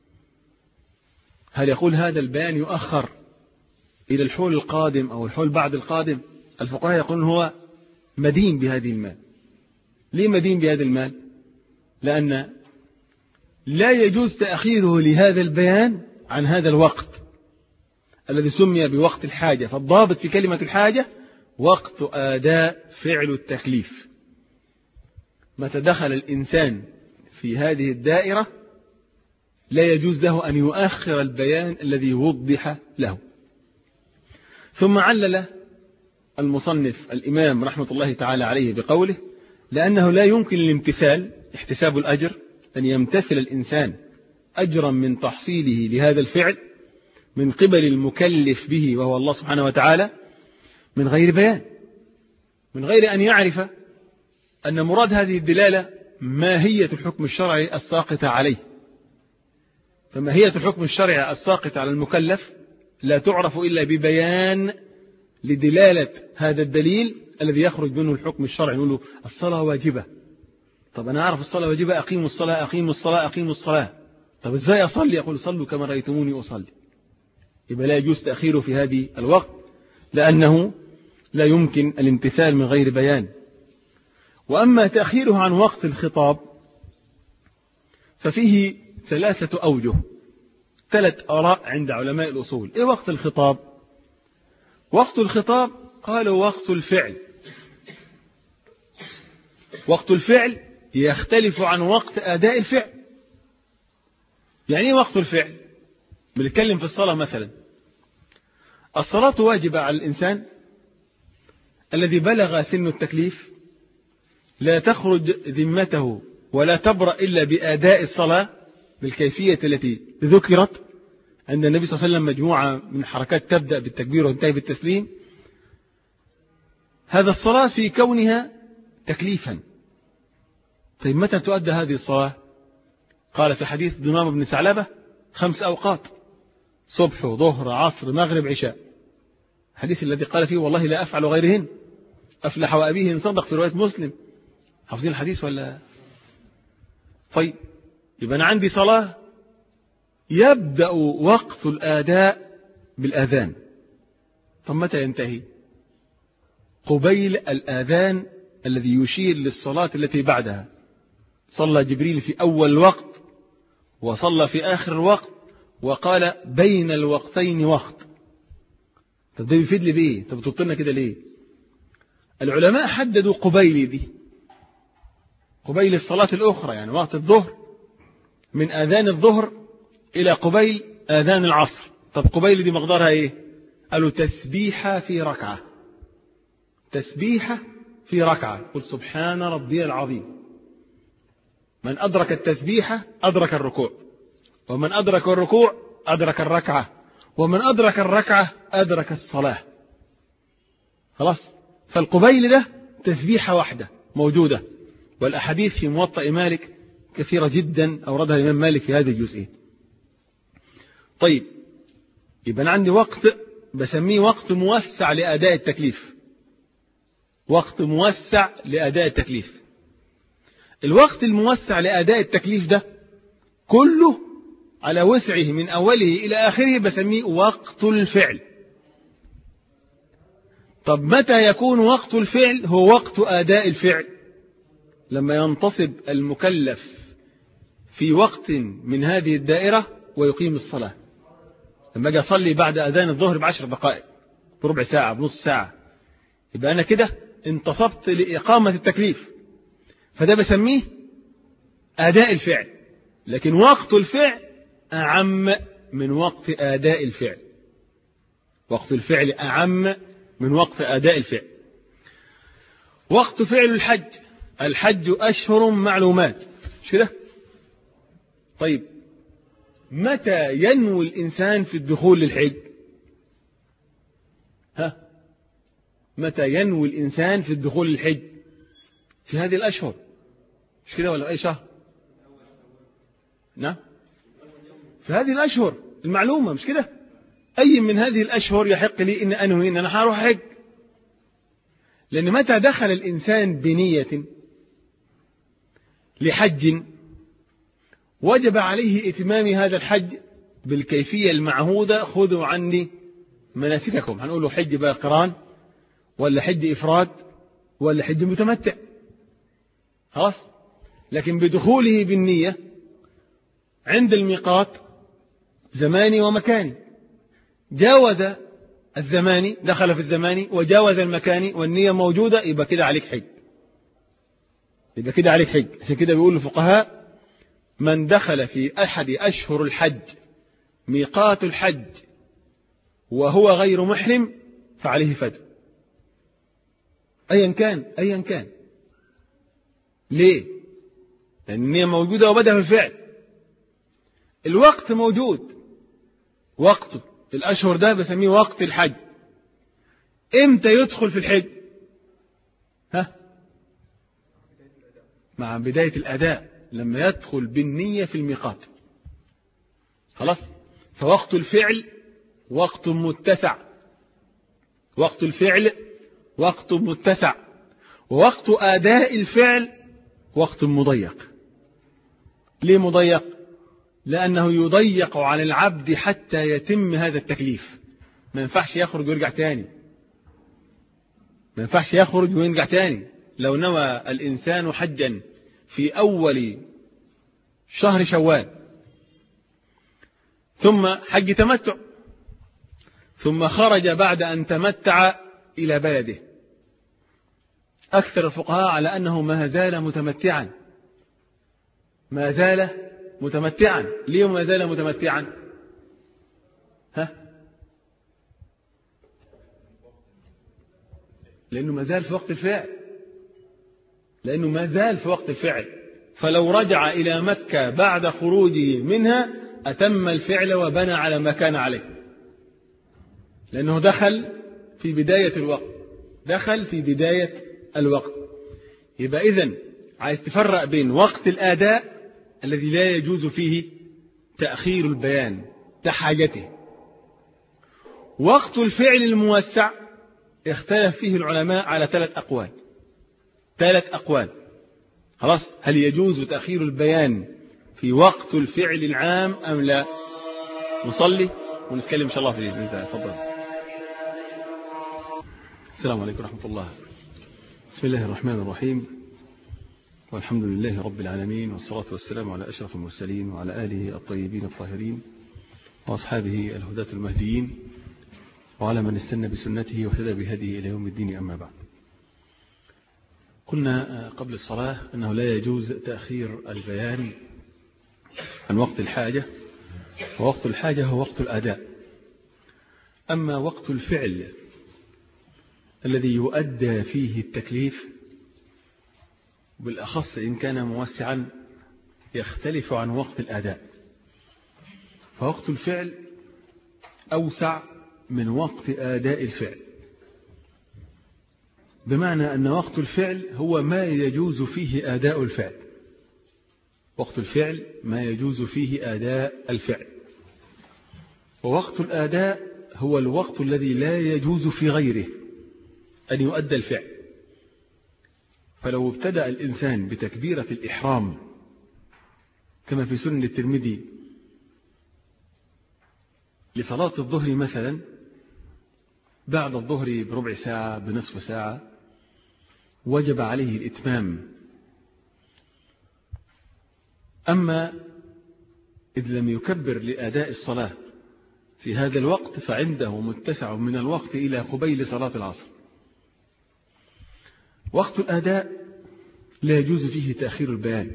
[SPEAKER 1] هل يقول هذا البيان يؤخر إلى الحول القادم أو الحول بعد القادم؟ الفقهاء يقولون هو مدين بهذه المال. ليه مدين بهذا المال؟ لأن لا يجوز تأخيره لهذا البيان عن هذا الوقت الذي سمي بوقت الحاجة. فالضابط في كلمة الحاجة وقت أداء فعل التكليف. متى دخل الإنسان في هذه الدائرة لا يجوز له أن يؤخر البيان الذي وضح له. ثم علل المصنف الإمام رحمة الله تعالى عليه بقوله لأنه لا يمكن الامتثال احتساب الأجر، أن يمتثل الإنسان أجرا من تحصيله لهذا الفعل من قبل المكلف به وهو الله سبحانه وتعالى من غير بيان، من غير أن يعرف أن مراد هذه الدلالة ماهية الحكم الشرعي الساقط عليه. فماهية الحكم الشرعي الساقط على المكلف لا تعرف إلا ببيان لدلالة هذا الدليل الذي يخرج منه الحكم الشرعي. نقول له الصلاة واجبة. طب أنا أعرف الصلاة واجبة، أقيموا الصلاة أقيموا الصلاة أقيموا الصلاة. طب إزاي أصلي؟ يقول صلوا كما رأيتموني أصلي. يبقى لا يجوز تأخيره في هذه الوقت لأنه لا يمكن الامتثال من غير بيان. وأما تأخيره عن وقت الخطاب ففيه ثلاثة أوجه، ثلاث آراء عند علماء الأصول. إيه وقت الخطاب؟ وقت الخطاب قالوا وقت الفعل. وقت الفعل يختلف عن وقت أداء الفعل. يعني ايه وقت الفعل؟ بنتكلم في الصلاة مثلا. الصلاة واجبة على الإنسان الذي بلغ سن التكليف، لا تخرج ذمته ولا تبرأ إلا بأداء الصلاة بالكيفية التي ذكرت عند النبي صلى الله عليه وسلم، مجموعة من حركات تبدأ بالتكبير وتنتهي بالتسليم. هذا الصلاة في كونها تكليفا. طيب متى تؤدى هذه الصلاة؟ قال في حديث ضمام بن ثعلبة خمس أوقات: صبح وظهر عصر مغرب عشاء. الحديث الذي قال فيه والله لا أفعل غيرهن، أفلح وأبيه إن صدق، في رواية مسلم. حافظين الحديث ولا؟ طيب يبقى أنا عندي صلاة يبدأ وقت الآداء بالآذان. طب متى ينتهي؟ قبيل الآذان الذي يشير للصلاة التي بعدها. صلى جبريل في أول الوقت وصلى في آخر الوقت، وقال بين الوقتين وقت. طب ده بيفيد لي بإيه؟ طب بتبطلنا كده ليه؟ العلماء حددوا قبيل دي قبيل الصلاة الأخرى، يعني وقت الظهر، من آذان الظهر إلى قبيل آذان العصر. طب قبيل دي مقدارها إيه؟ قالوا تسبيحة في ركعة. تسبيحة في ركعة. قل سبحان ربي العظيم. من أدرك التسبيحة أدرك الركوع، ومن أدرك الركوع أدرك الركعة، ومن أدرك الركعة أدرك الصلاة. خلاص. فالقبيل ده تسبيحة واحدة موجودة، والأحاديث في موطأ مالك كثيرة جدا أوردها الإمام مالك في هذه الجزئية. طيب يبقى أنا عندي وقت بسميه وقت موسع لأداء التكليف. وقت موسع لأداء التكليف. الوقت الموسع لأداء التكليف ده كله على وسعه من أوله إلى آخره بسميه وقت الفعل. طب متى يكون وقت الفعل هو وقت أداء الفعل؟ لما ينتصب المكلف في وقت من هذه الدائرة ويقيم الصلاة. لما أجي أصلي بعد أذان الظهر بعشر دقائق، بربع ساعة، بنص ساعة، يبقى أنا كده انتصبت لإقامة التكليف، فده بسميه أداء الفعل. لكن وقت الفعل أعم من وقت أداء الفعل. وقت الفعل أعم من وقت أداء الفعل. وقت فعل الحج. الحج أشهر معلومات، مش كده؟ طيب متى ينوي الإنسان في الدخول للحج؟ ها؟ متى ينوي الإنسان في الدخول للحج؟ في هذه الأشهر، مش كده ولا أي شهر؟ نعم، في هذه الأشهر المعلومة، مش كده؟ أي من هذه الأشهر يحق لي إن أنوي إن أنا هروح حج. لأن متى دخل الإنسان بنية لحج وجب عليه إتمام هذا الحج بالكيفية المعهودة. خذوا عني مناسككم. هنقول له حج بقى قران ولا حج إفراد ولا حج متمتع، خلاص. لكن بدخوله بالنية عند الميقات زماني ومكاني، جاوز الزماني، دخل في الزماني وجاوز المكاني والنية موجودة، يبقى كده عليك حج. يبقى كده عليك حج. عشان كده بيقول الفقهاء من دخل في أحد أشهر الحج ميقات الحج وهو غير محرم فعليه فدية، أيا كان أيا كان. ليه؟ لأن النية موجودة وبدأ في الفعل. الوقت موجود، وقت الأشهر ده بسميه وقت الحج. إمتى يدخل في الحج؟ ها؟ مع بداية الأداء، لما يدخل بالنية في الميقات، خلاص. فوقت الفعل وقت متسع. وقت الفعل وقت متسع، ووقت أداء الفعل وقت مضيق. ليه مضيق؟ لأنه يضيق على العبد حتى يتم هذا التكليف. ما ينفعش يخرج ويرجع تاني، ما ينفعش يخرج ويرجع تاني. لو نوى الإنسان حجا في أول شهر شوال ثم حج تمتع، ثم خرج بعد أن تمتع إلى بلده. أكثر الفقهاء على أنه ما زال متمتعا، ما زال متمتعا. ليه ما زال متمتعا؟ ها؟ لأنه ما زال في وقت الفعل، لأنه ما زال في وقت الفعل. فلو رجع إلى مكة بعد خروجه منها أتم الفعل وبنى على ما كان عليه، لأنه دخل في بداية الوقت، دخل في بداية الوقت. يبقى إذن عايز تفرق بين وقت الآداء الذي لا يجوز فيه تأخير البيان كحاجته، وقت الفعل الموسع اختلف فيه العلماء على ثلاث أقوال. ثلاث أقوال خلاص. هل يجوز تأخير البيان في وقت الفعل العام أم لا؟ نصلي ونتكلم إن شاء الله في ذلك. تفضل. السلام عليكم ورحمة الله. بسم الله الرحمن الرحيم، والحمد لله رب العالمين، والصلاة والسلام على أشرف المرسلين وعلى آله الطيبين الطاهرين وأصحابه الهداة المهديين وعلى من استنى بسنته واهتدى بهديه إلى يوم الدين. أما بعد، قلنا قبل الصلاة أنه لا يجوز تأخير البيان عن وقت الحاجة، ووقت الحاجة هو وقت الأداء. أما وقت الفعل الذي يؤدى فيه التكليف، بالأخص إن كان موسعا، يختلف عن وقت الأداء. فوقت الفعل أوسع من وقت أداء الفعل، بمعنى أن وقت الفعل هو ما يجوز فيه أداء الفعل. وقت الفعل ما يجوز فيه أداء الفعل، ووقت الأداء هو الوقت الذي لا يجوز في غيره أن يؤدى الفعل. فلو ابتدأ الإنسان بتكبيرة الإحرام كما في سنن الترمذي لصلاة الظهر مثلا، بعد الظهر بربع ساعة بنصف ساعة، وجب عليه الإتمام. أما إذ لم يكبر لأداء الصلاة في هذا الوقت فعنده متسع من الوقت إلى قبيل صلاة العصر. وقت الأداء لا يجوز فيه تأخير البيان.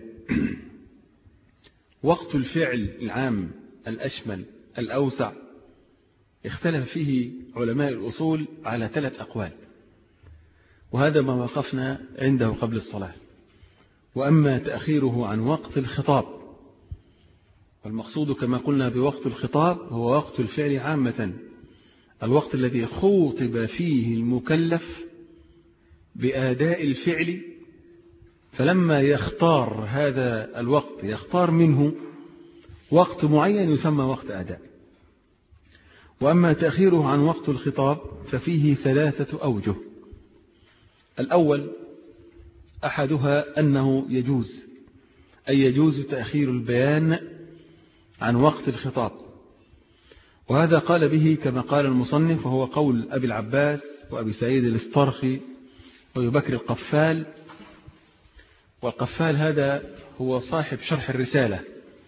[SPEAKER 1] وقت الفعل العام الأشمل الأوسع اختلف فيه علماء الأصول على ثلاث أقوال، وهذا ما وقفنا عنده قبل الصلاة. وأما تأخيره عن وقت الخطاب، والمقصود كما قلنا بوقت الخطاب هو وقت الفعل عامة، الوقت الذي خوطب فيه المكلف بأداء الفعل، فلما يختار هذا الوقت يختار منه وقت معين يسمى وقت أداء. وأما تأخيره عن وقت الخطاب ففيه ثلاثة أوجه. الأول أحدها أنه يجوز، أي يجوز تأخير البيان عن وقت الخطاب، وهذا قال به كما قال المصنف، وهو قول أبي العباس وأبي سعيد الاسترخي وأبي بكر القفال. والقفال هذا هو صاحب شرح الرسالة.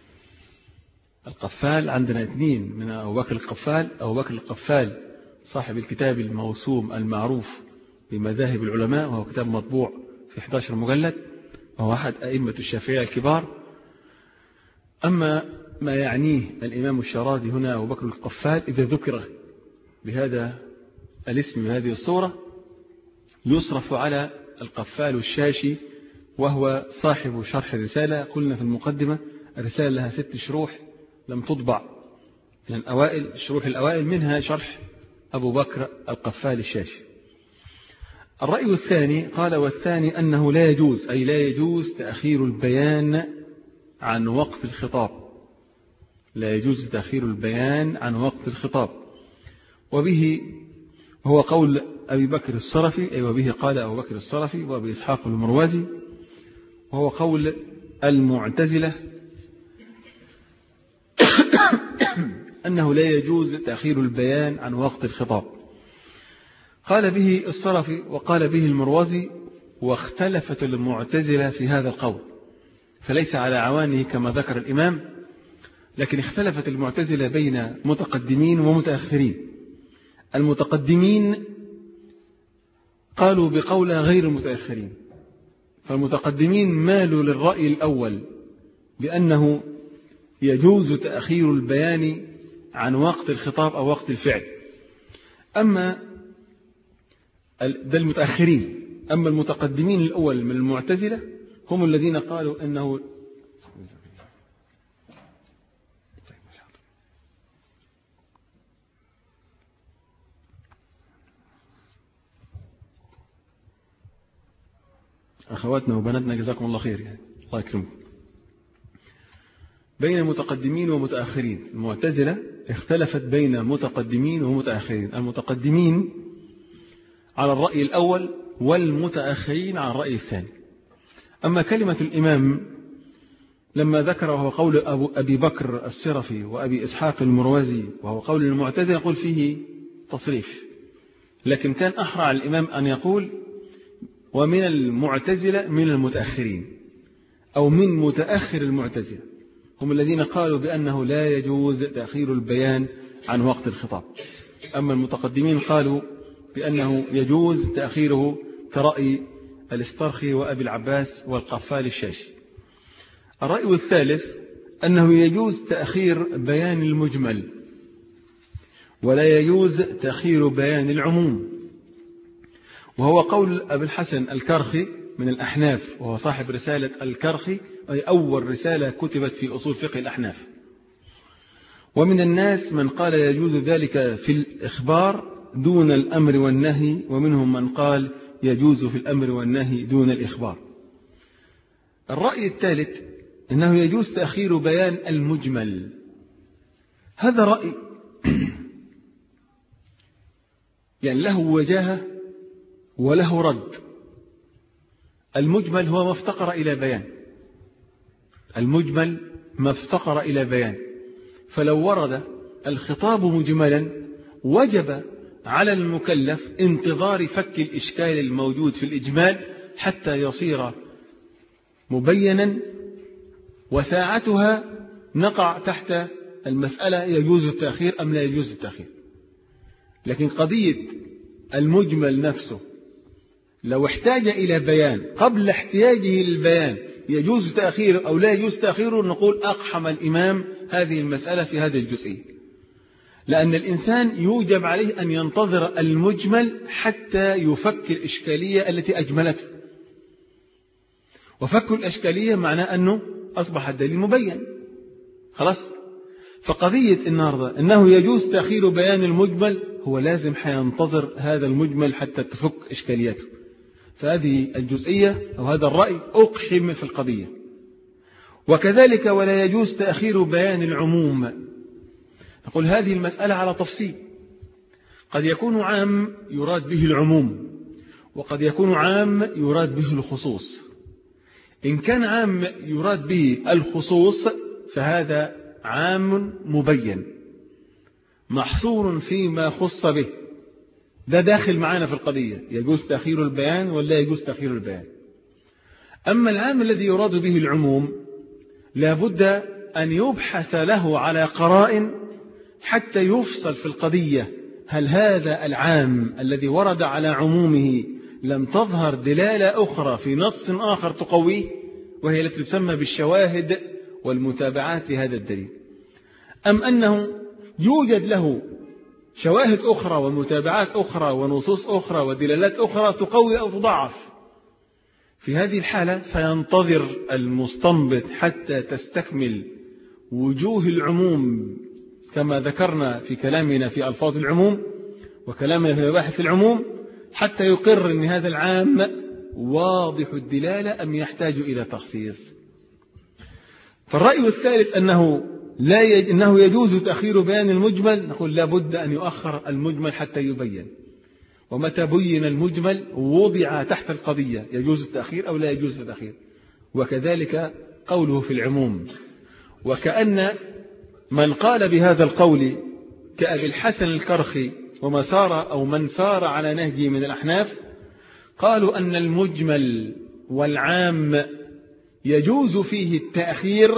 [SPEAKER 1] القفال عندنا اثنين من أبو بكر القفال. أبو بكر القفال صاحب الكتاب الموسوم المعروف بمذاهب العلماء، وهو كتاب مطبوع في أحد عشر مجلد، وهو أحد أئمة الشافعية الكبار. أما ما يعنيه الإمام الشرازي هنا أبو بكر القفال إذا ذكر بهذا الاسم بهذه الصورة يصرف على القفال الشاشي، وهو صاحب شرح الرسالة. قلنا في المقدمة الرسالة لها ست شروح لم تطبع، من يعني أوائل الشروح الأوائل منها شرح أبو بكر القفال الشاشي. الرأي الثاني قال: والثاني أنه لا يجوز، أي لا يجوز تأخير البيان عن وقت الخطاب، لا يجوز تأخير البيان عن وقت الخطاب. وبه هو قول أبي بكر الصرفي، أي وبه قال أبو بكر الصرفي وأبي إسحاق المروزي، وهو قول المعتزلة أنه لا يجوز تأخير البيان عن وقت الخطاب. قال به الصرفي وقال به المروزي، واختلفت المعتزلة في هذا القول، فليس على عوانه كما ذكر الإمام، لكن اختلفت المعتزلة بين متقدمين ومتأخرين. المتقدمين قالوا بقول غير المتأخرين، فالمتقدمين مالوا للرأي الأول بأنه يجوز تأخير البيان عن وقت الخطاب أو وقت الفعل. أما ده المتأخرين. أما المتقدمين الأول من المعتزلة هم الذين قالوا أنه أخواتنا وبناتنا جزاكم الله خير، يعني الله يكرمكم. بين متقدمين ومتأخرين، المعتزلة اختلفت بين متقدمين ومتأخرين، المتقدمين على الرأي الأول والمتأخرين على الرأي الثاني. أما كلمة الإمام لما ذكر وهو قول أبو أبي بكر السرفي وأبي إسحاق المروزي وهو قول المعتزلة يقول فيه تصريف، لكن كان أحرى الإمام أن يقول ومن المعتزلة من المتأخرين أو من متأخر المعتزلة، هم الذين قالوا بأنه لا يجوز تأخير البيان عن وقت الخطاب. أما المتقدمين قالوا بأنه يجوز تأخيره كرأي الاسترخي وأبي العباس والقفال الشاشي. الرأي الثالث أنه يجوز تأخير بيان المجمل ولا يجوز تأخير بيان العموم، وهو قول أبي الحسن الكرخي من الأحناف، وهو صاحب رسالة الكرخي أي أول رسالة كتبت في أصول فقه الأحناف. ومن الناس من قال يجوز ذلك في الإخبار دون الأمر والنهي، ومنهم من قال يجوز في الأمر والنهي دون الإخبار. الرأي الثالث أنه يجوز تأخير بيان المجمل. هذا رأي يعني له وجاهة وله رد. المجمل هو ما افتقر إلى بيان، المجمل ما افتقر إلى بيان، فلو ورد الخطاب مجملا وجب على المكلف انتظار فك الإشكال الموجود في الإجمال حتى يصير مبينا، وساعتها نقع تحت المسألة يجوز التأخير أم لا يجوز التأخير. لكن قضية المجمل نفسه لو احتاج إلى بيان قبل احتياجه للبيان يجوز تأخيره أو لا يجوز تأخيره، نقول أقحم الإمام هذه المسألة في هذه الجزئية، لأن الإنسان يوجب عليه أن ينتظر المجمل حتى يفك الإشكالية التي أجملته، وفك الإشكالية معناه أنه أصبح الدليل مبين خلاص. فقضية النهاردة أنه يجوز تأخير بيان المجمل هو لازم حينتظر هذا المجمل حتى تفك إشكالياته. فهذه الجزئية أو هذا الرأي أقحم في القضية. وكذلك ولا يجوز تأخير بيان العموم. نقول هذه المسألة على تفصيل، قد يكون عام يراد به العموم، وقد يكون عام يراد به الخصوص. إن كان عام يراد به الخصوص فهذا عام مبين محصور فيما خص به، ده داخل معنا في القضية، يجوز تأخير البيان ولا يجوز تأخير البيان. أما العام الذي يراد به العموم لا بد أن يبحث له على قرائن حتى يفصل في القضية، هل هذا العام الذي ورد على عمومه لم تظهر دلالة أخرى في نص آخر تقويه، وهي التي تسمى بالشواهد والمتابعات في هذا الدليل، أم أنه يوجد له شواهد أخرى ومتابعات أخرى ونصوص أخرى ودلالات أخرى تقوي أو تضعف. في هذه الحالة سينتظر المستنبط حتى تستكمل وجوه العموم كما ذكرنا في كلامنا في ألفاظ العموم وكلامنا في مباحث العموم، حتى يقر أن هذا العام واضح الدلالة أم يحتاج إلى تخصيص. فالرأي الثالث أنه لا يج... أنه يجوز تأخير بيان المجمل، نقول لا بد أن يؤخر المجمل حتى يبين، ومتى بين المجمل وضع تحت القضية يجوز التأخير أو لا يجوز التأخير. وكذلك قوله في العموم. وكأن من قال بهذا القول كأبي الحسن الكرخي وما سار أو من سار على نهجه من الأحناف قالوا أن المجمل والعام يجوز فيه التأخير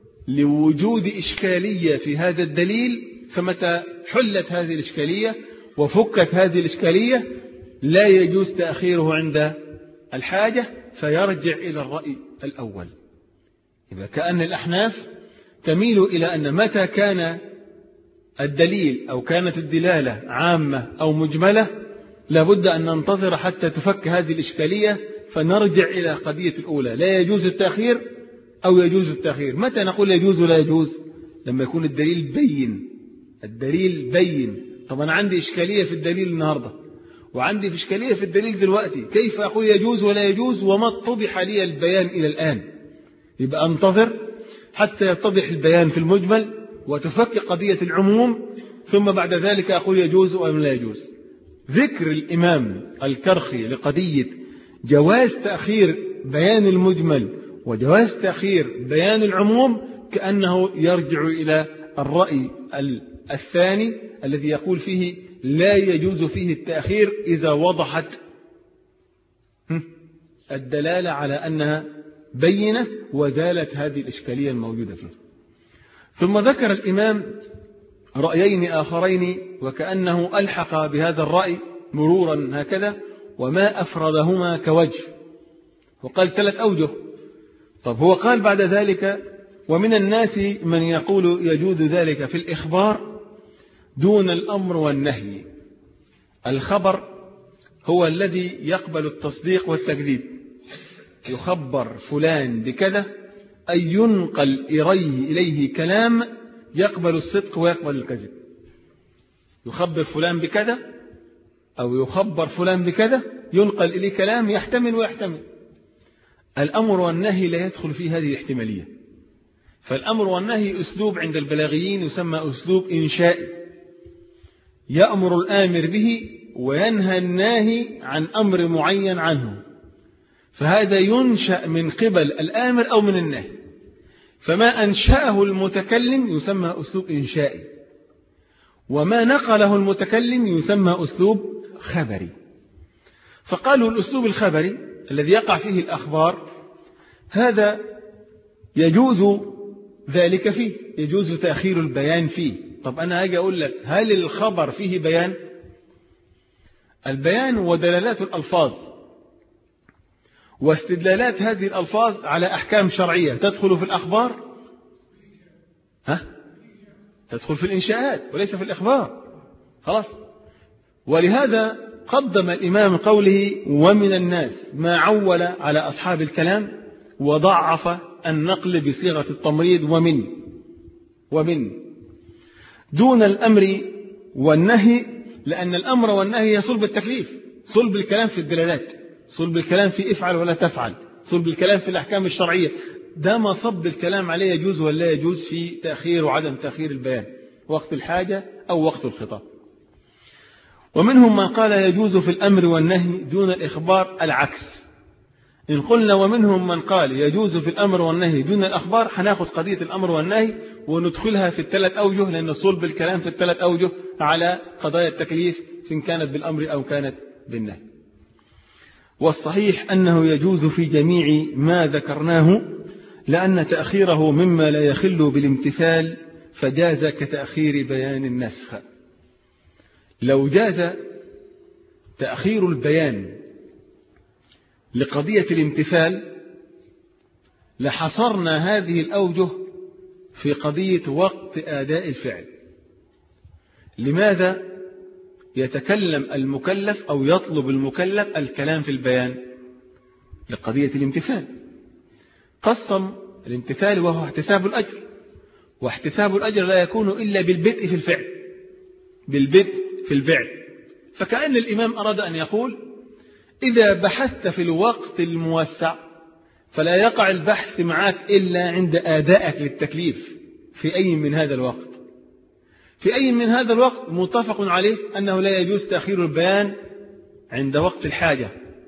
[SPEAKER 1] لوجود إشكالية في هذا الدليل، فمتى حلت هذه الإشكالية وفكت هذه الإشكالية لا يجوز تأخيره عند الحاجة فيرجع إلى الرأي الأول. إذا كأن الأحناف تميل إلى أن متى كان الدليل أو كانت الدلالة عامة أو مجملة لابد أن ننتظر حتى تفك هذه الإشكالية فنرجع إلى قضية الأولى، لا يجوز التأخير أو يجوز التأخير. متى نقول يجوز ولا يجوز؟ لما يكون الدليل بين. الدليل بين. طبعا عندي إشكالية في الدليل النهاردة وعندي في إشكالية في الدليل دلوقتي، كيف أقول يجوز ولا يجوز وما اتضح لي البيان إلى الآن؟ يبقى أنتظر حتى يتضح البيان في المجمل وتفك قضية العموم ثم بعد ذلك أقول يجوز أو لا يجوز. ذكر الإمام الكرخي لقضية جواز تأخير بيان المجمل وجواز تأخير بيان العموم كأنه يرجع إلى الرأي الثاني الذي يقول فيه لا يجوز فيه التأخير إذا وضحت الدلالة على أنها بينة وزالت هذه الإشكالية الموجودة فيه. ثم ذكر الإمام رأيين آخرين وكأنه ألحق بهذا الرأي مرورا هكذا وما أفردهما كوجه، وقال ثلاث أوجه. طب هو قال بعد ذلك ومن الناس من يقول يجوز ذلك في الإخبار دون الأمر والنهي. الخبر هو الذي يقبل التصديق والتكذيب، يخبر فلان بكذا أي ينقل إليه كلام يقبل الصدق ويقبل الكذب. يخبر فلان بكذا أو يخبر فلان بكذا ينقل إليه كلام يحتمل ويحتمل. الأمر والنهي لا يدخل في هذه الاحتمالية. فالأمر والنهي أسلوب عند البلاغيين يسمى أسلوب إنشائي، يأمر الآمر به وينهى الناهي عن أمر معين عنه، فهذا ينشأ من قبل الآمر أو من النهي. فما أنشأه المتكلم يسمى أسلوب إنشائي، وما نقله المتكلم يسمى أسلوب خبري. فقالوا الأسلوب الخبري الذي يقع فيه الأخبار هذا يجوز ذلك فيه، يجوز تأخير البيان فيه. طب أنا هاجي أقول لك هل الخبر فيه بيان؟ البيان ودلالات الألفاظ واستدلالات هذه الألفاظ على أحكام شرعية تدخل في الأخبار؟ ها؟ تدخل في الإنشاءات وليس في الإخبار. خلاص. ولهذا قدم الإمام قوله ومن الناس ما عول على أصحاب الكلام وضعف النقل بصيغة التمريض ومن ومن دون الأمر والنهي، لأن الأمر والنهي يصلب التكليف، صلب الكلام في الدلالات، صلب الكلام في افعل ولا تفعل، صلب الكلام في الأحكام الشرعية. ده ما صب الكلام عليه يجوز ولا يجوز في تأخير وعدم تأخير البيان وقت الحاجة أو وقت الخطاب. ومنهم من قال يجوز في الأمر والنهي دون الإخبار العكس. إن قلنا ومنهم من قال يجوز في الأمر والنهي دون الأخبار هناخذ قضية الأمر والنهي وندخلها في الثلاث أوجه، لأن صلب الكلام في الثلاث أوجه على قضايا التكليف إن كانت بالأمر أو كانت بالنهي. والصحيح أنه يجوز في جميع ما ذكرناه، لأن تأخيره مما لا يخل بالامتثال فجاز كتأخير بيان النسخ. لو جاز تأخير البيان لقضية الامتثال لحصرنا هذه الأوجه في قضية وقت أداء الفعل. لماذا يتكلم المكلف أو يطلب المكلف الكلام في البيان؟ لقضية الامتثال. قسم الامتثال وهو احتساب الأجر، واحتساب الأجر لا يكون إلا بالبدء في الفعل، بالبدء في الفعل. فكأن الإمام أراد أن يقول إذا بحثت في الوقت الموسع فلا يقع البحث معك إلا عند أدائك للتكليف في أي من هذا الوقت. في أي من هذا الوقت متفق عليه أنه لا يجوز تأخير البيان عند وقت الحاجة.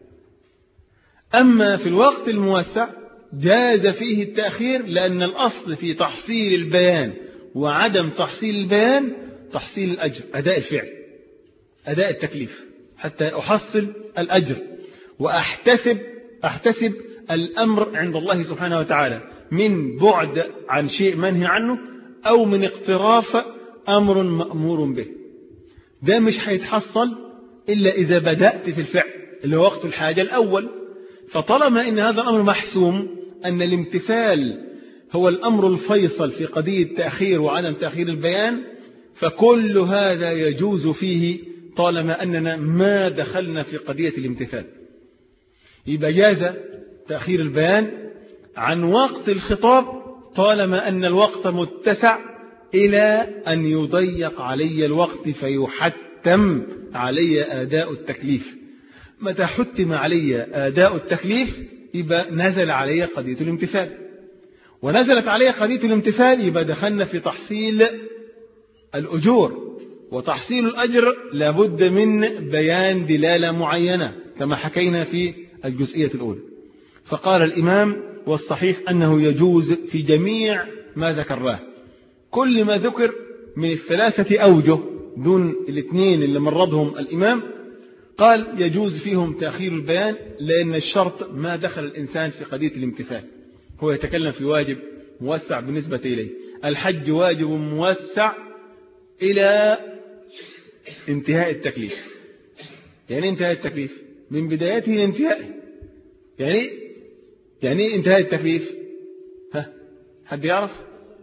[SPEAKER 1] أما في الوقت الموسع جاز فيه التأخير، لأن الأصل في تحصيل البيان وعدم تحصيل البيان تحصيل الأجر، أداء الفعل، أداء التكليف، حتى أحصل الأجر وأحتسب أحتسب الأمر عند الله سبحانه وتعالى من بعد عن شيء منهي عنه أو من اقتراف أمر مأمور به. ده مش هيتحصل إلا إذا بدأت في الفعل اللي هو وقت الحاجة الأول. فطالما إن هذا الأمر محسوم أن الامتثال هو الأمر الفيصل في قضية تأخير وعدم تأخير البيان، فكل هذا يجوز فيه طالما أننا ما دخلنا في قضية الامتثال. يبقى جاز تأخير البيان عن وقت الخطاب طالما أن الوقت متسع إلى أن يضيق علي الوقت فيحتم علي أداء التكليف. متى حتم علي أداء التكليف يبقى نزل علي قضية الامتثال، ونزلت علي قضية الامتثال يبقى دخلنا في تحصيل الأجور، وتحصيل الأجر لابد من بيان دلالة معينة كما حكينا في الجزئية الأولى. فقال الإمام والصحيح أنه يجوز في جميع ما ذكرناه، كل ما ذكر من الثلاثة أوجه دون الاثنين اللي مرضهم الإمام قال يجوز فيهم تأخير البيان، لأن الشرط ما دخل الإنسان في قضية الامتثال، هو يتكلم في واجب موسع بالنسبة إليه. الحج واجب موسع إلى انتهاء التكليف. يعني انتهاء التكليف من بدايته لانتهائه. يعني يعني انتهاء التكليف ها حد يعرف؟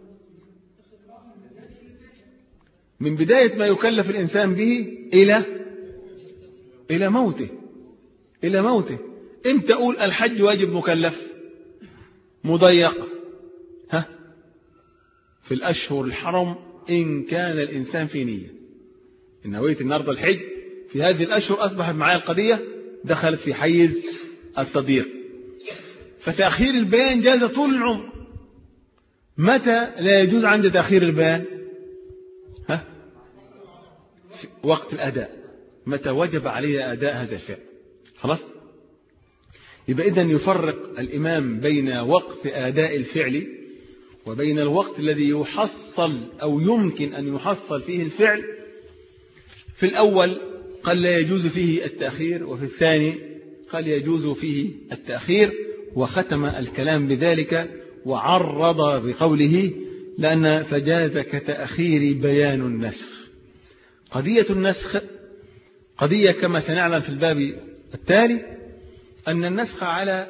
[SPEAKER 1] من بداية ما يكلف الإنسان به إلى إلى موته إلى موته. امتى أقول الحج واجب مكلف مضيق؟ ها في الأشهر الحرم إن كان الإنسان في نية، إن نويت النهارده الحج في هذه الأشهر أصبحت معايا القضية دخلت في حيز التضييق. فتأخير البيان جاز طول العمر. متى لا يجوز عند تأخير البيان؟ ها في وقت الأداء، متى وجب علي أداء هذا الفعل. خلاص. يبقى إذن يفرق الإمام بين وقت أداء الفعل وبين الوقت الذي يحصل أو يمكن أن يحصل فيه الفعل. في الأول قال لا يجوز فيه التأخير، وفي الثاني قال يجوز فيه التأخير، وختم الكلام بذلك وعرض بقوله لأن فجاز كتأخير بيان النسخ. قضية النسخ قضية كما سنعلم في الباب التالي أن النسخ على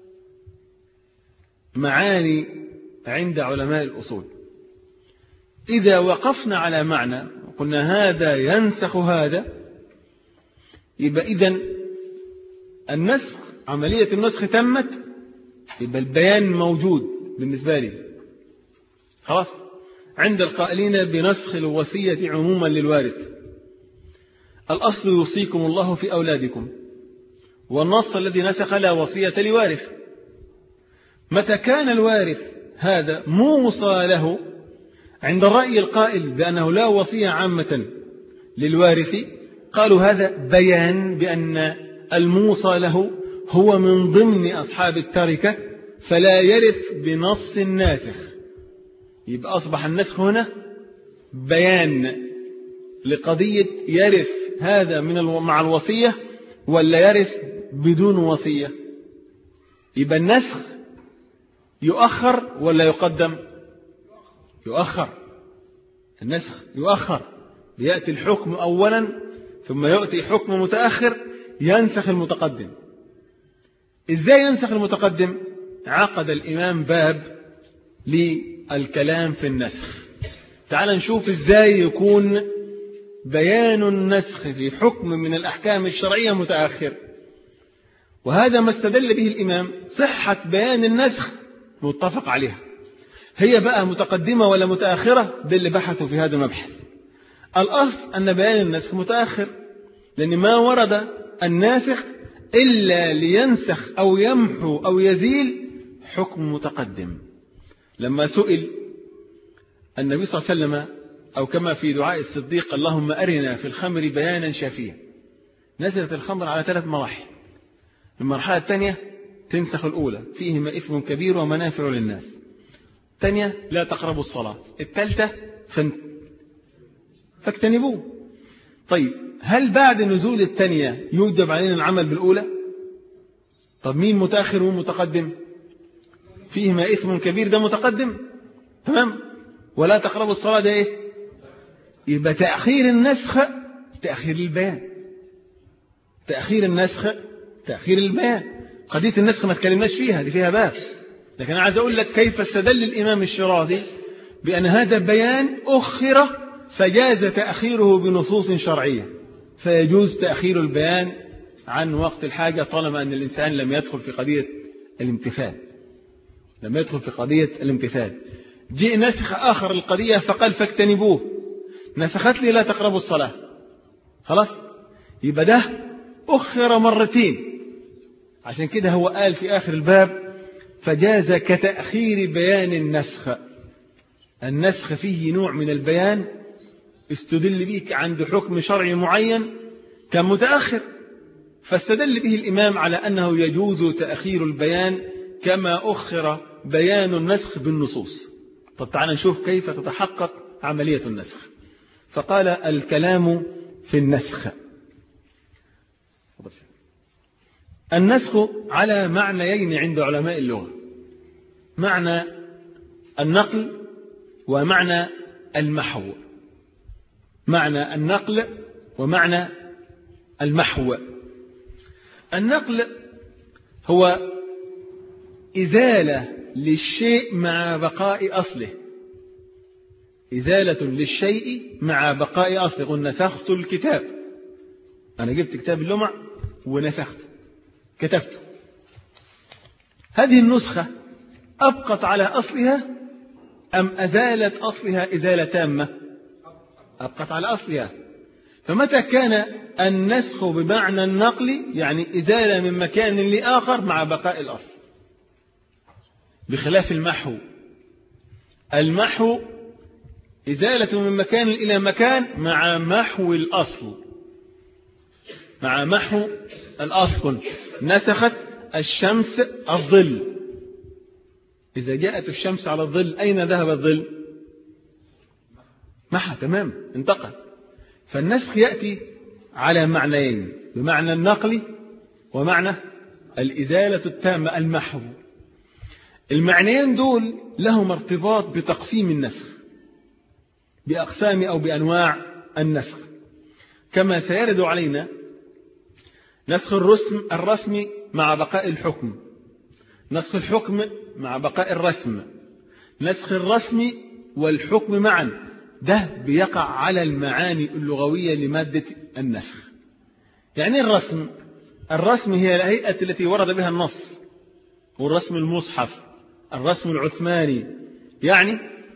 [SPEAKER 1] معاني عند علماء الأصول. إذا وقفنا على معنى وقلنا هذا ينسخ هذا، يبقى إذن النسخ عملية النسخ تمت، يبقى البيان موجود بالنسبة لي. خلاص. عند القائلين بنسخ الوصية عموما للوارث، الأصل يوصيكم الله في أولادكم، والنص الذي نسخ لا وصية لوارث. متى كان الوارث هذا موصى له عند الرأي القائل بأنه لا وصية عامة للوارث، قالوا هذا بيان بأن الموصى له هو من ضمن أصحاب التركة فلا يرث بنص الناسخ. يبقى أصبح النسخ هنا بيان لقضية يرث هذا من مع الوصية ولا يرث بدون وصية. يبقى النسخ يؤخر ولا يقدم؟ يؤخر. النسخ يؤخر، يأتي الحكم أولا ثم يأتي حكم متأخر ينسخ المتقدم. إزاي ينسخ المتقدم؟ عقد الإمام باب للكلام في النسخ. تعال نشوف إزاي يكون بيان النسخ في حكم من الأحكام الشرعية متأخر. وهذا ما استدل به الإمام، صحة بيان النسخ متفق عليها، هي بقى متقدمة ولا متأخرة؟ ده اللي بحثوا في هذا المبحث. الأصل أن بيان النسخ متأخر، لأن ما ورد الناسخ إلا لينسخ أو يمحو أو يزيل حكم متقدم. لما سئل النبي صلى الله عليه وسلم أو كما في دعاء الصديق اللهم أرنا في الخمر بيانا شافيا، نزلت الخمر على ثلاث مراحل. المرحلة الثانية تنسخ الأولى فيهما إثم كبير ومنافع للناس، الثانية لا تقربوا الصلاة، الثالثة فاجتنبوه. طيب هل بعد نزول الثانية يوجب علينا العمل بالأولى؟ طب مين متأخر ومتقدم؟ فيهما إثم كبير ده متقدم، تمام، ولا تقربوا الصلاة ده إيه؟ يبقى تأخير النسخ تأخير البيان. تأخير النسخ تأخير البيان. قضية النسخ ما تكلمناش فيها، دي فيها باب، لكن أنا عايز أقول لك كيف استدل الإمام الشيرازي بأن هذا بيان أخر فجاز تأخيره بنصوص شرعية، فيجوز تأخير البيان عن وقت الحاجة طالما أن الإنسان لم يدخل في قضية الامتثال لم يدخل في قضية الامتثال. جاء نسخ آخر القضية فقال فاجتنبوه، نسخت لي لا تقربوا الصلاة، خلاص يبقى ده أخر مرتين. عشان كده هو قال في آخر الباب فجاز كتأخير بيان النسخ. النسخ فيه نوع من البيان استدل بيك عند حكم شرعي معين كان متأخر، فاستدل به الإمام على أنه يجوز تأخير البيان كما أخر بيان النسخ بالنصوص. طب تعالى نشوف كيف تتحقق عملية النسخ. فقال الكلام في النسخ. النسخ على معنيين عند علماء اللغة، معنى النقل ومعنى المحو. معنى النقل ومعنى المحو. النقل هو إزالة للشيء مع بقاء أصله، إزالة للشيء مع بقاء أصله. قل نسخت الكتاب، أنا جبت كتاب اللمع ونسخته كتبته. هذه النسخة أبقت على أصلها أم أزالت أصلها إزالة تامة؟ أبقت على أصلها. فمتى كان النسخ بمعنى النقل يعني إزالة من مكان لآخر مع بقاء الأصل، بخلاف المحو. المحو إزالة من مكان إلى مكان مع محو الأصل، مع محو الأصل. نسخت الشمس الظل، إذا جاءت الشمس على الظل أين ذهب الظل؟ محى، تمام، انتقل. فالنسخ يأتي على معنيين، بمعنى النقل ومعنى الإزالة التامة المحو. المعنيين دول لهم ارتباط بتقسيم النسخ، بأقسام أو بأنواع النسخ، كما سيرد علينا نسخ الرسم الرسم مع بقاء الحكم، نسخ الحكم مع بقاء الرسم، نسخ الرسم والحكم معا. ده بيقع على المعاني اللغوية لمادة النسخ. يعني الرسم، الرسم هي الهيئة التي ورد بها النص، والرسم المصحف، الرسم العثماني، يعني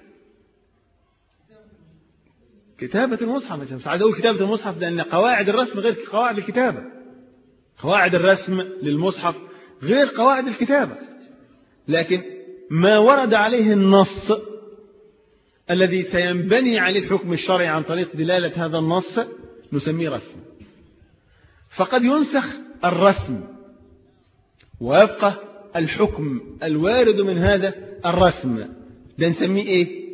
[SPEAKER 1] كتابة المصحف. مش عايز أقول كتابة المصحف لأن قواعد الرسم غير قواعد الكتابة، قواعد الرسم للمصحف غير قواعد الكتابة، لكن ما ورد عليه النص الذي سينبني عليه الحكم الشرعي عن طريق دلالة هذا النص نسميه رسم. فقد ينسخ الرسم ويبقى الحكم الوارد من هذا الرسم، ده نسميه ايه؟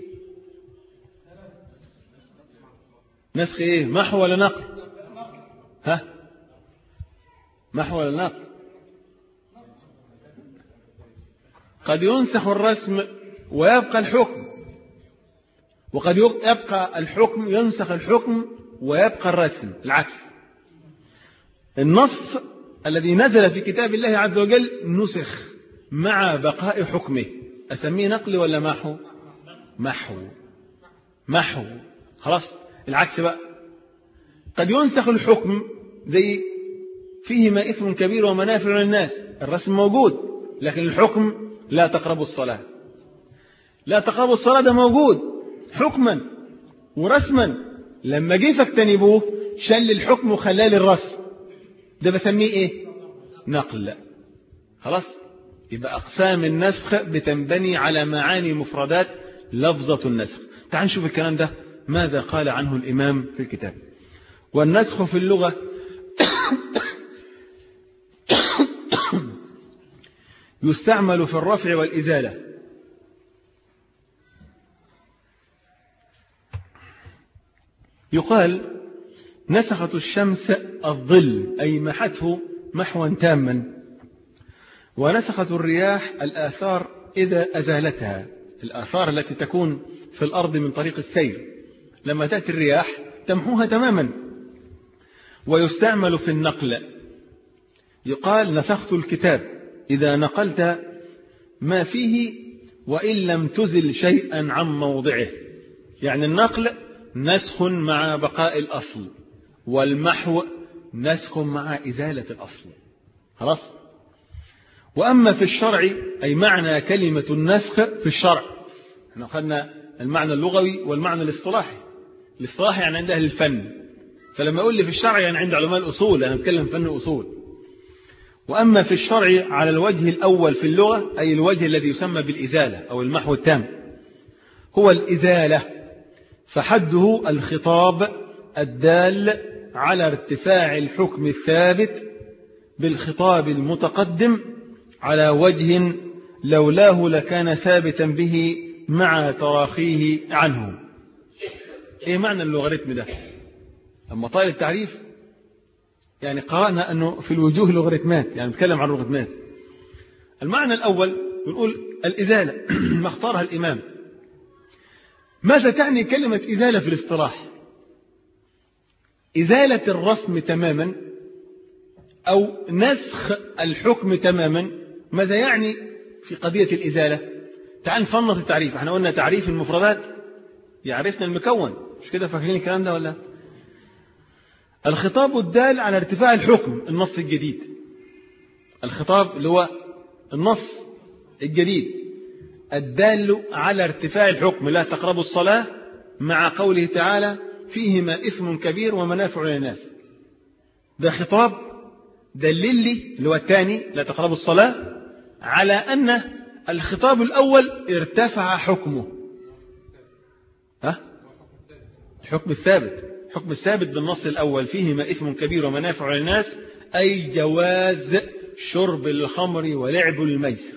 [SPEAKER 1] نسخ ايه؟ محو ولا نقل؟ ها؟ محو ولا نقل؟ قد ينسخ الرسم ويبقى الحكم، وقد يبقى الحكم ينسخ الحكم ويبقى الرسم، العكس. النص الذي نزل في كتاب الله عز وجل نسخ مع بقاء حكمه، أسميه نقل ولا محو؟ محو، محو، خلاص. العكس بقى، قد ينسخ الحكم زي فيهما إثم كبير ومنافع للناس، الرسم موجود لكن الحكم لا تقربوا الصلاة، لا تقربوا الصلاة ده موجود حكما ورسما، لما جه فاجتنبوه شل الحكم وخلاه للرسم، ده بسميه ايه؟ نقل. خلاص. يبقى أقسام النسخ بتنبني على معاني مفردات لفظة النسخ. تعال نشوف الكلام ده ماذا قال عنه الإمام في الكتاب. والنسخ في اللغة يستعمل في الرفع والإزالة. يقال نسخت الشمس الظل أي محته محوا تاما، ونسخت الرياح الآثار إذا أزالتها، الآثار التي تكون في الأرض من طريق السير، لما تأتي الرياح تمحوها تماما ويستعمل في النقل. يقال نسخت الكتاب إذا نقلت ما فيه وإن لم تزل شيئا عن موضعه، يعني النقل نسخ مع بقاء الأصل، والمحو نسخ مع إزالة الأصل. خلاص. وأما في الشرع أي معنى كلمة النسخ في الشرع، احنا أخذنا المعنى اللغوي والمعنى الاصطلاحي. الاصطلاحي يعني عند أهل الفن، فلما يقول لي في الشرع يعني عند علماء الأصول، أنا بتكلم فن أصول. وأما في الشرع على الوجه الأول في اللغة أي الوجه الذي يسمى بالإزالة أو المحو التام، هو الإزالة، فحده الخطاب الدال على ارتفاع الحكم الثابت بالخطاب المتقدم على وجه لولاه لكان ثابتا به مع تراخيه عنه. ايه معنى اللوغاريتم ده؟ لما طال التعريف يعني قرأنا أنه في الوجوه لوغاريتمات، يعني نتكلم عن لوغاريتمات. المعنى الأول بنقول الإزالة ما اختارها الإمام. ماذا تعني كلمة إزالة في الاصطلاح؟ إزالة الرسم تماما أو نسخ الحكم تماما. ماذا يعني في قضية الإزالة؟ تعال نفنط التعريف. احنا قلنا تعريف المفردات يعرفنا المكون، مش كده؟ فاكرين الكلام ده ولا؟ الخطاب الدال على ارتفاع الحكم، النص الجديد. الخطاب اللي هو النص الجديد الدال على ارتفاع الحكم، لا تقربوا الصلاة، مع قوله تعالى فيهما إثم كبير ومنافع للناس. ده خطاب دلل لي اللي هو الثاني لا تقربوا الصلاة على أن الخطاب الأول ارتفع حكمه. ها؟ الحكم الثابت، الحكم الثابت بالنص الأول فيهما إثم كبير ومنافع للناس، أي جواز شرب الخمر ولعب الميسر.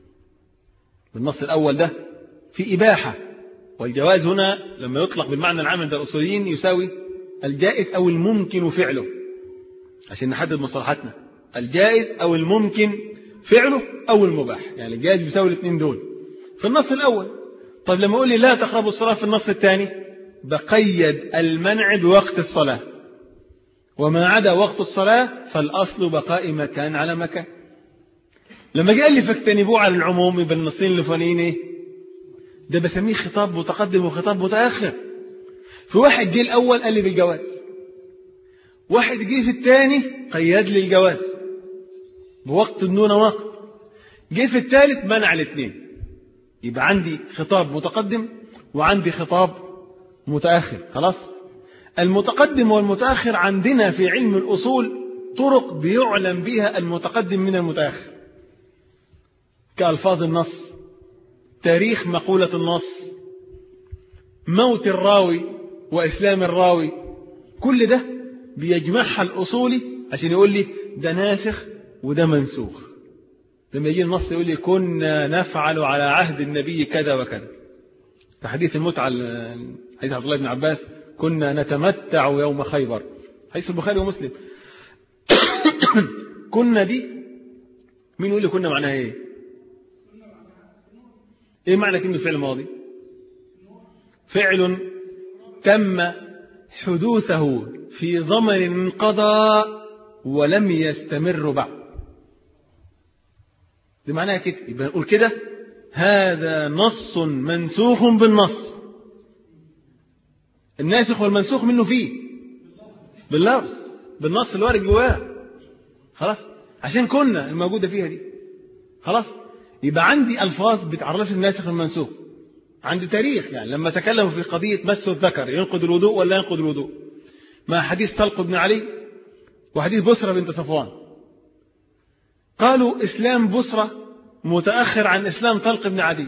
[SPEAKER 1] بالنص الأول ده في إباحة، والجواز هنا لما يطلق بالمعنى العام عند الأصوليين يساوي الجائز أو الممكن فعله، عشان نحدد مصطلحاتنا. الجائز أو الممكن فعله أو المباح، يعني الجائز بيساوي الاثنين دول في النص الأول. طب لما أقول لي لا تقربوا الصلاة في النص الثاني، بقيد المنع بوقت الصلاة، وما عدا وقت الصلاة فالأصل بقاء مكان على مكان. لما جاء لي فاجتنبوه على العموم يبقى النصين الفلانيين ايه؟ ده بسميه خطاب متقدم وخطاب متأخر. في واحد جه الأول قال لي بالجواز، واحد جه في الثاني قيد لي الجواز بوقت دون وقت، جه في الثالث منع الاثنين. يبقى عندي خطاب متقدم وعندي خطاب متأخر. خلاص. المتقدم والمتأخر عندنا في علم الأصول طرق بيعلم بها المتقدم من المتأخر، كألفاظ النص، تاريخ مقولة النص، موت الراوي وإسلام الراوي. كل ده بيجمعها الأصولي عشان يقول لي ده ناسخ وده منسوخ. لما يجي النص يقول لي كنا نفعل على عهد النبي كذا وكذا، في حديث المتعة حديث عبد الله بن عباس كنا نتمتع يوم خيبر، حديث البخاري ومسلم. كنا دي مين يقول لي كنا معناها ايه؟ ايه معنى كلمة فعل ماضي؟ فعل تم حدوثه في زمن انقضى ولم يستمر بعد. دي معناها كده. يبقى نقول كده هذا نص منسوخ بالنص. الناسخ والمنسوخ منه فيه باللفظ، بالنص اللي وارد جواه. خلاص. عشان كنا الموجودة فيها دي. خلاص. يبقى عندي ألفاظ بتعرف الناسخ والمنسوخ، عندي تاريخ. يعني لما تكلموا في قضية مس الذكر ينقض الوضوء ولا ينقض الوضوء، مع حديث طلق بن علي وحديث بسرة بنت صفوان، قالوا إسلام بسرة متأخر عن إسلام طلق بن عدي،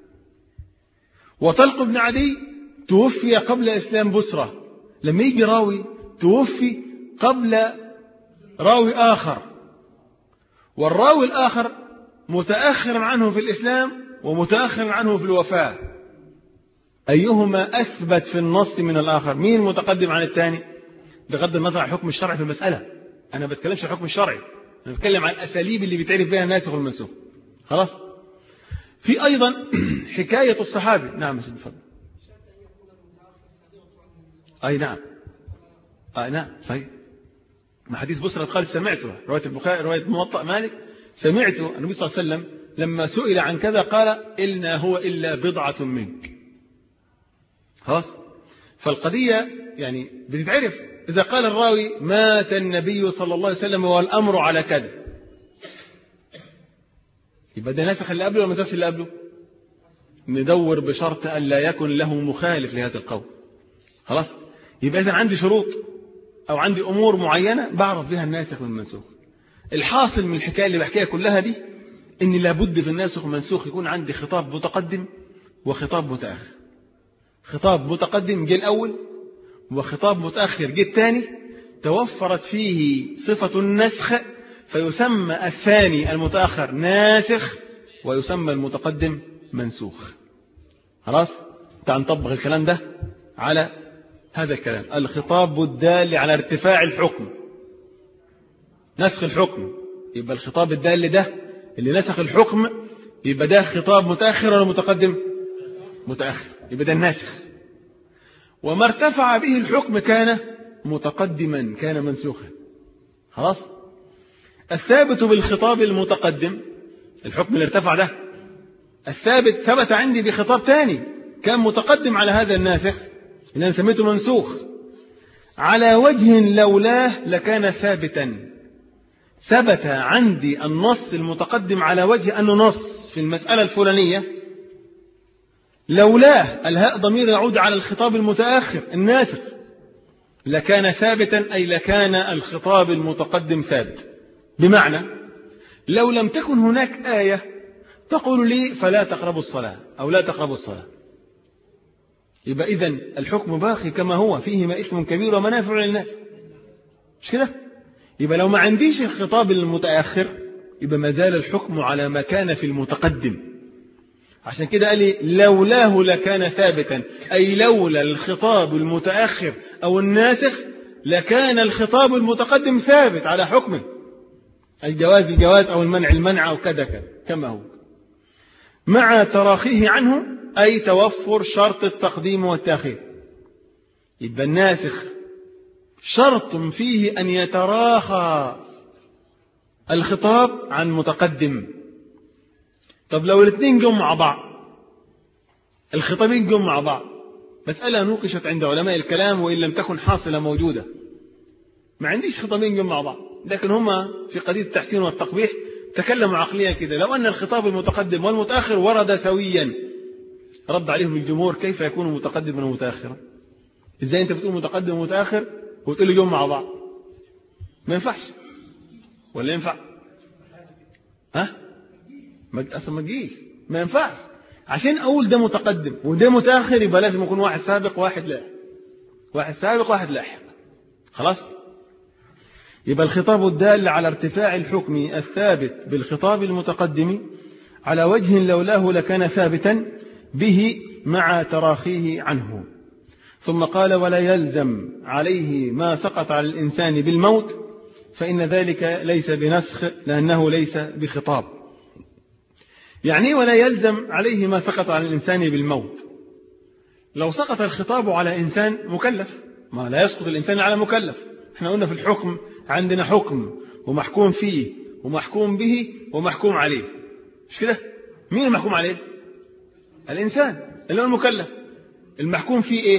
[SPEAKER 1] وطلق بن عدي توفي قبل إسلام بسرة. لما يجي راوي توفي قبل راوي آخر، والراوي الآخر متأخر عنه في الإسلام ومتأخر عنه في الوفاة، أيهما أثبت في النص من الآخر؟ مين متقدم عن الثاني؟ بغض النظر عن الحكم الشرعي في المسألة، أنا بتكلمش عن الحكم الشرعي، أنا بتكلم عن الأساليب اللي بيتعرف بها الناسخ والمنسوخ. خلاص. في أيضا حكاية الصحابي. نعم سيدي تفضل. أي نعم. أي نعم صحيح. ما حديث بسرة قال سمعته، رواية البخاري رواية موطأ مالك، سمعته النبي صلى الله عليه وسلم لما سئل عن كذا قال إلنا هو إلا بضعة منك. خلاص. فالقضية يعني بتتعرف إذا قال الراوي مات النبي صلى الله عليه وسلم والأمر على كذا، يبقى ده ناسخ اللي قبله ولا ما ناسخ اللي قبله؟ ندور بشرط أن لا يكن له مخالف لهذا القول. خلاص. يبقى إذن عندي شروط أو عندي أمور معينة بعرف بها الناسخ والمنسوخ. الحاصل من الحكاية اللي بحكيها كلها دي إن لابد في الناسخ والمنسوخ يكون عندي خطاب متقدم وخطاب متأخر. خطاب متقدم جه الأول وخطاب متأخر جه الثاني، توفرت فيه صفة النسخ فيسمى الثاني المتأخر ناسخ ويسمى المتقدم منسوخ. خلاص. تعال نطبق الكلام ده على هذا الكلام. الخطاب الدال على ارتفاع الحكم، نسخ الحكم، يبقى الخطاب الدال ده اللي نسخ الحكم يبقى ده خطاب متأخر ولا متقدم؟ متأخر، يبقى ده الناسخ. وما ارتفع به الحكم كان متقدما، كان منسوخا. خلاص. الثابت بالخطاب المتقدم الحكم اللي ارتفع ده، الثابت ثبت عندي بخطاب ثاني كان متقدم على هذا الناسخ اللي أنا سميته منسوخ، على وجه لولاه لكان ثابتا. ثبت عندي النص المتقدم على وجه أنه نص في المسألة الفلانية، لولاه الهاء ضمير يعود على الخطاب المتأخر الناسخ، لكان ثابتا أي لكان الخطاب المتقدم ثابت. بمعنى لو لم تكن هناك آية تقول لي فلا تقربوا الصلاة أو لا تقربوا الصلاة، يبقى إذن الحكم باقي كما هو، فيهما إثم كبير ومنافع للناس، مش كده؟ يبقى لو ما عنديش الخطاب المتأخر يبقى ما زال الحكم على ما كان في المتقدم. عشان كده قال لي لولاه لكان ثابتا، أي لولا الخطاب المتأخر أو الناسخ لكان الخطاب المتقدم ثابت على حكمه، الجواز الجواز أو المنع المنع أو كذا كذا كما هو، مع تراخيه عنه أي توفر شرط التقديم والتأخير. يبقى الناسخ شرط فيه أن يتراخى الخطاب عن متقدم. طب لو الاثنين جم مع بعض، الخطابين جم مع بعض، مسألة نوقشت عند علماء الكلام وإن لم تكن حاصلة موجودة، ما عنديش خطابين جم مع بعض، لكن هما في قضية التحسين والتقبيح تكلموا عقليا كده، لو أن الخطاب المتقدم والمتأخر ورد سويا، رد عليهم الجمهور كيف يكون متقدما ومتأخرا؟ إزاي أنت بتقول متقدم ومتأخر وتقول لي جم مع بعض؟ ما ينفعش ولا ينفع؟ ها؟ أصلا ما تجيش، ما ينفعش. عشان أقول ده متقدم وده متأخر يبقى لازم يكون واحد سابق واحد لاحق، واحد سابق واحد لاحق. خلاص. يبقى الخطاب الدال على ارتفاع الحكم الثابت بالخطاب المتقدم على وجه لولاه لكان ثابتا به مع تراخيه عنه. ثم قال ولا يلزم عليه ما سقط على الإنسان بالموت فإن ذلك ليس بنسخ لأنه ليس بخطاب. يعني ولا يلزم عليه ما سقط على الإنسان بالموت؟ لو سقط الخطاب على إنسان مكلف، ما لا يسقط الإنسان على مكلف. احنا قلنا في الحكم عندنا حكم ومحكوم فيه ومحكوم به ومحكوم عليه، مش كده؟ مين المحكوم عليه؟ الإنسان اللي هو المكلف. المحكوم فيه إيه؟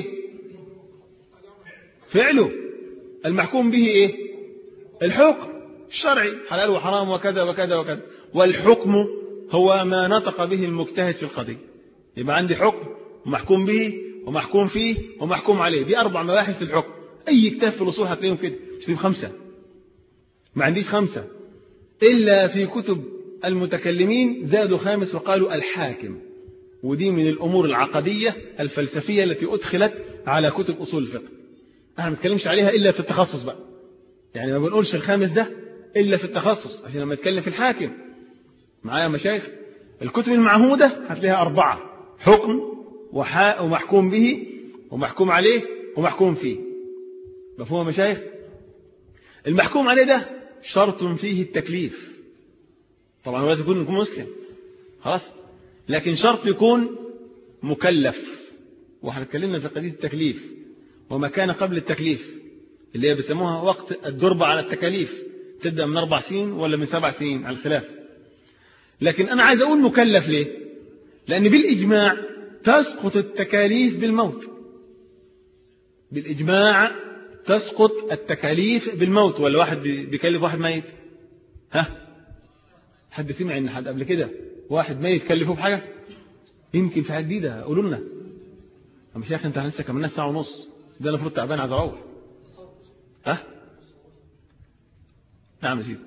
[SPEAKER 1] فعله. المحكوم به إيه؟ الحكم الشرعي، حلال وحرام وكذا وكذا وكذا. والحكم هو ما نطق به المجتهد في القضية. يبقى عندي حكم ومحكوم به ومحكوم فيه ومحكوم عليه، دي أربع مباحث في الحكم. أي كتاب في الأصول هتلاقيهم كده، مش تجيب خمسة، ما عنديش خمسة إلا في كتب المتكلمين زادوا خامس وقالوا الحاكم، ودي من الأمور العقدية الفلسفية التي أدخلت على كتب أصول الفقه. أنا ما بتكلمش عليها إلا في التخصص بقى، يعني ما بنقولش الخامس ده إلا في التخصص عشان لما نتكلم في الحاكم. معايا مشايخ؟ الكتب المعهودة هتلاقيها أربعة: حكم وحاء ومحكوم به ومحكوم عليه ومحكوم فيه. مفهوم مشايخ؟ المحكوم عليه ده شرط فيه التكليف، طبعا هو لازم يكون يكون مسلم، خلاص، لكن شرط يكون مكلف. واحنا اتكلمنا في قضية التكليف وما كان قبل التكليف اللي هي بيسموها وقت الدربة على التكاليف، تبدأ من أربع سنين ولا من سبع سنين على الخلاف. لكن أنا عايز أقول مكلف ليه؟ لأن بالإجماع تسقط التكاليف بالموت. بالإجماع تسقط التكاليف بالموت. ولا واحد بيكلف واحد ميت؟ ها؟ حد سمع إن حد قبل كده واحد ميت كلفه بحاجة؟ يمكن في حاجة جديدة قولوا لنا. مش يا أخي أنت لسه كمان ساعة ونص، ده أنا المفروض تعبان عايز أروح. ها؟ نعم يا سيدي.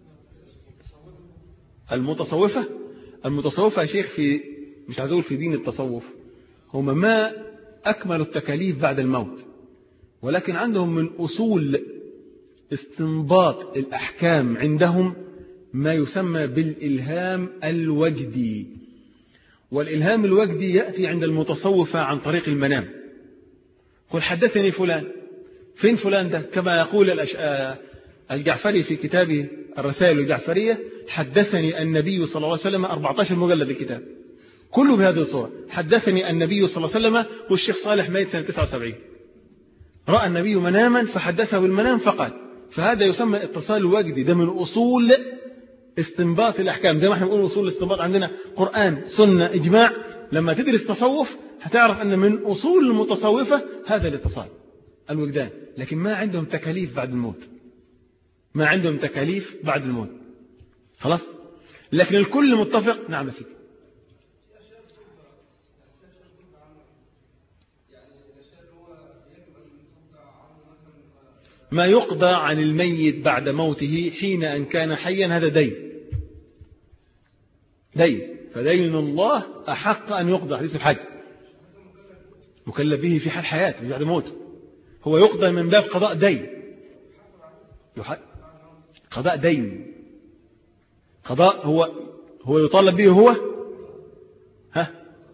[SPEAKER 1] المتصوفة المتصوفة يا شيخ في مش عايز أقول في دين التصوف، هم ما أكملوا التكاليف بعد الموت، ولكن عندهم من أصول استنباط الأحكام عندهم ما يسمى بالإلهام الوجدي. والإلهام الوجدي يأتي عند المتصوفة عن طريق المنام. قل حدثني فلان، فين فلان ده؟ كما يقول الأش... الجعفري في كتابه الرسائل الجعفرية، حدثني النبي صلى الله عليه وسلم. أربعة عشر مجلد الكتاب كله بهذه الصورة، حدثني النبي صلى الله عليه وسلم. والشيخ صالح ميت سنة تسعة وسبعين، رأى النبي مناما فحدثه بالمنام فقال. فهذا يسمى اتصال وجدي، ده من أصول استنباط الأحكام. زي ما احنا بنقول أصول الاستنباط عندنا قرآن سنة إجماع. لما تدرس تصوف هتعرف أن من أصول المتصوفة هذا الاتصال الوجدان. لكن ما عندهم تكاليف بعد الموت، ما عندهم تكاليف بعد الموت خلاص. لكن الكل متفق. نعم يا سيدي. ما يقضى عن الميت بعد موته حين أن كان حيا هذا دين دين فدين الله أحق أن يقضى. حديث الحج مكلف به في حال حياته بعد موته، هو يقضى من باب قضاء دين. قضاء دين قضاء هو هو يطالب به هو. ها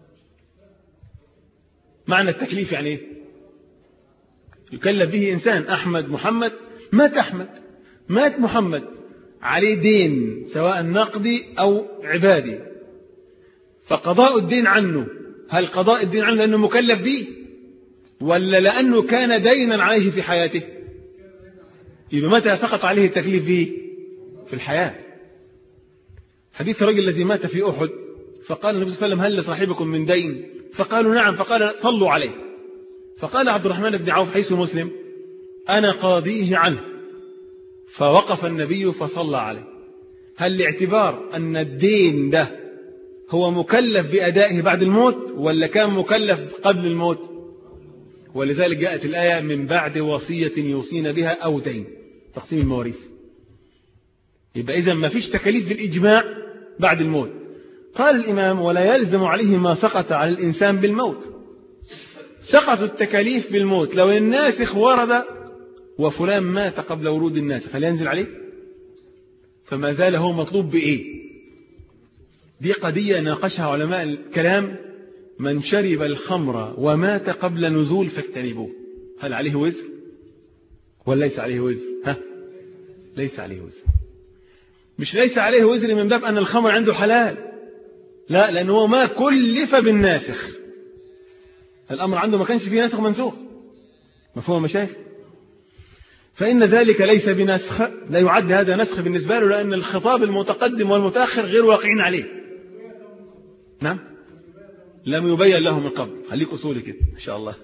[SPEAKER 1] معنى التكليف يعني ايه؟ يكلف به إنسان. أحمد محمد مات، أحمد مات محمد، عليه دين سواء نقدي أو عبادي، فقضاء الدين عنه، هل قضاء الدين عنه لأنه مكلف به ولا لأنه كان دينا عليه في حياته؟ يبقى متى سقط عليه التكليف به؟ في الحياة. حديث الرجل الذي مات في أحد فقال النبي صلى الله عليه وسلم هل لصاحبكم من دين؟ فقالوا نعم، فقال صلوا عليه. فقال عبد الرحمن بن عوف حيث مسلم أنا قاضيه عنه. فوقف النبي فصلى عليه. هل لاعتبار أن الدين ده هو مكلف بأدائه بعد الموت ولا كان مكلف قبل الموت؟ ولذلك جاءت الآية من بعد وصية يوصين بها أو دين، تقسيم المواريث. يبقى إذن ما فيش تكاليف بالإجماع بعد الموت. قال الإمام ولا يلزم عليه ما سقط على الإنسان بالموت. سقط التكاليف بالموت لو الناسخ ورد وفلان مات قبل ورود الناسخ، هل ينزل عليه؟ فما زال هو مطلوب بإيه؟ دي قضية ناقشها علماء الكلام. من شرب الخمر ومات قبل نزول فاجتنبوه، هل عليه وزر ولا ليس عليه وزر؟ ها ليس عليه وزر. مش ليس عليه وزر من باب أن الخمر عنده حلال، لا، لأنه ما كلف بالناسخ. الأمر عنده ما كانش فيه ناسخ منسوخ. مفهوم مشايخ؟ فإن ذلك ليس بنسخ، لا يعد هذا نسخ بالنسبة له، لأن الخطاب المتقدم والمتأخر غير واقعين عليه. نعم لم يبين له من قبل. خليك أصولي كده إن شاء الله.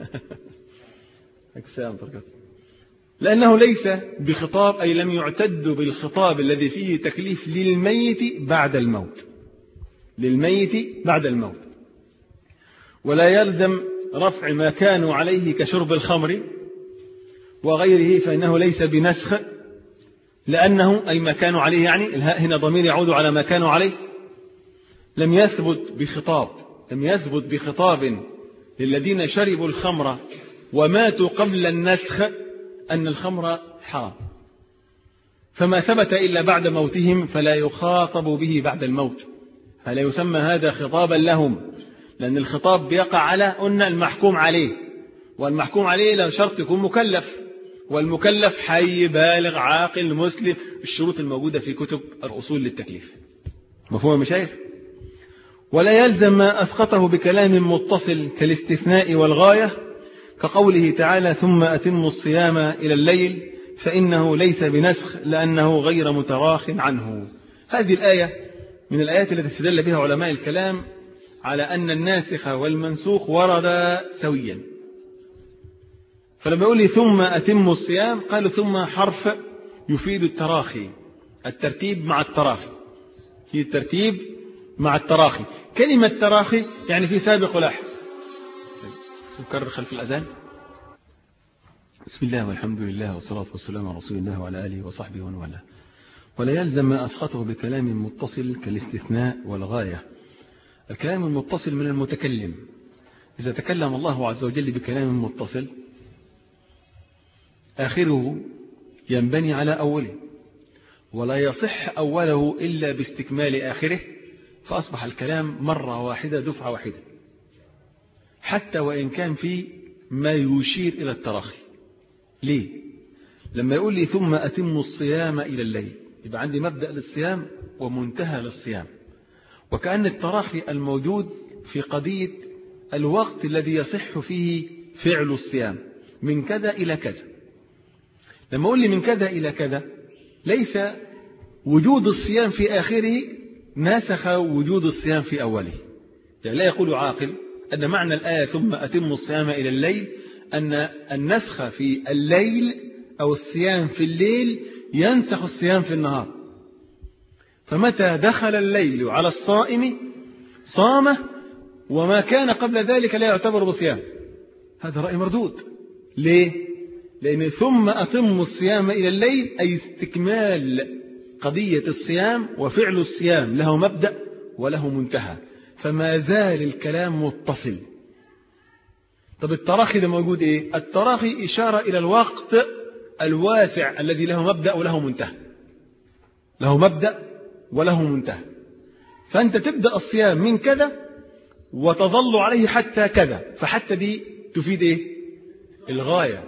[SPEAKER 1] لأنه ليس بخطاب، أي لم يعتد بالخطاب الذي فيه تكليف للميت بعد الموت، للميت بعد الموت. ولا يلزم رفع ما كانوا عليه كشرب الخمر وغيره، فإنه ليس بنسخ، لأنه أي ما كانوا عليه، يعني الهاء هنا ضمير يعود على ما كانوا عليه. لم يثبت بخطاب لم يثبت بخطاب للذين شربوا الخمر وماتوا قبل النسخ أن الخمر حرام، فما ثبت إلا بعد موتهم فلا يخاطب به بعد الموت، فلا يسمى هذا خطابا لهم، لأن الخطاب بيقع على أن المحكوم عليه، والمحكوم عليه لا شرط يكون مكلف، والمكلف حي بالغ عاقل مسلم، الشروط الموجودة في كتب الأصول للتكليف. مفهوم يا مشايخ؟ ولا يلزم ما أسقطه بكلام متصل كالاستثناء والغاية، كقوله تعالى ثم أتموا الصيام إلى الليل فإنه ليس بنسخ لأنه غير متراخ عنه. هذه الآية من الآيات التي استدل بها علماء الكلام على أن الناسخ والمنسوخ وردا سويا. فلما يقول لي ثم أتموا الصيام قالوا ثم حرف يفيد التراخي، الترتيب مع التراخي، في الترتيب مع التراخي. كلمة تراخي يعني في سابق ولاحق. نكرر خلف الأذان. بسم الله والحمد لله والصلاة والسلام على رسول الله وعلى آله وصحبه ومن والاه. ولا يلزم ما أسقطه بكلام متصل كالاستثناء والغاية. الكلام المتصل من المتكلم، إذا تكلم الله عز وجل بكلام متصل آخره ينبني على أوله، ولا يصح أوله إلا باستكمال آخره، فأصبح الكلام مرة واحدة دفعة واحدة، حتى وإن كان في ما يشير إلى التراخي. ليه؟ لما يقول لي ثم أتم الصيام إلى الليل، يبقى عندي مبدأ للصيام ومنتهى للصيام، وكأن التراخي الموجود في قضية الوقت الذي يصح فيه فعل الصيام من كذا إلى كذا. لما أقول لي من كذا إلى كذا، ليس وجود الصيام في آخره ناسخ وجود الصيام في أوله. يعني لا يقول عاقل أن معنى الآية ثم أتم الصيام إلى الليل أن النسخ في الليل أو الصيام في الليل ينسخ الصيام في النهار، فمتى دخل الليل على الصائم صامه وما كان قبل ذلك لا يعتبر بصيام. هذا رأي مردود. ليه؟ لأن ثم أتم الصيام إلى الليل أي استكمال قضية الصيام، وفعل الصيام له مبدأ وله منتهى، فما زال الكلام متصل. طب التراخي ده موجود إيه؟ التراخي إشارة إلى الوقت الواسع الذي له مبدأ وله منتهى، له مبدأ وله منتهى. فأنت تبدأ الصيام من كذا وتظل عليه حتى كذا، فحتى دي تفيد إيه؟ الغاية،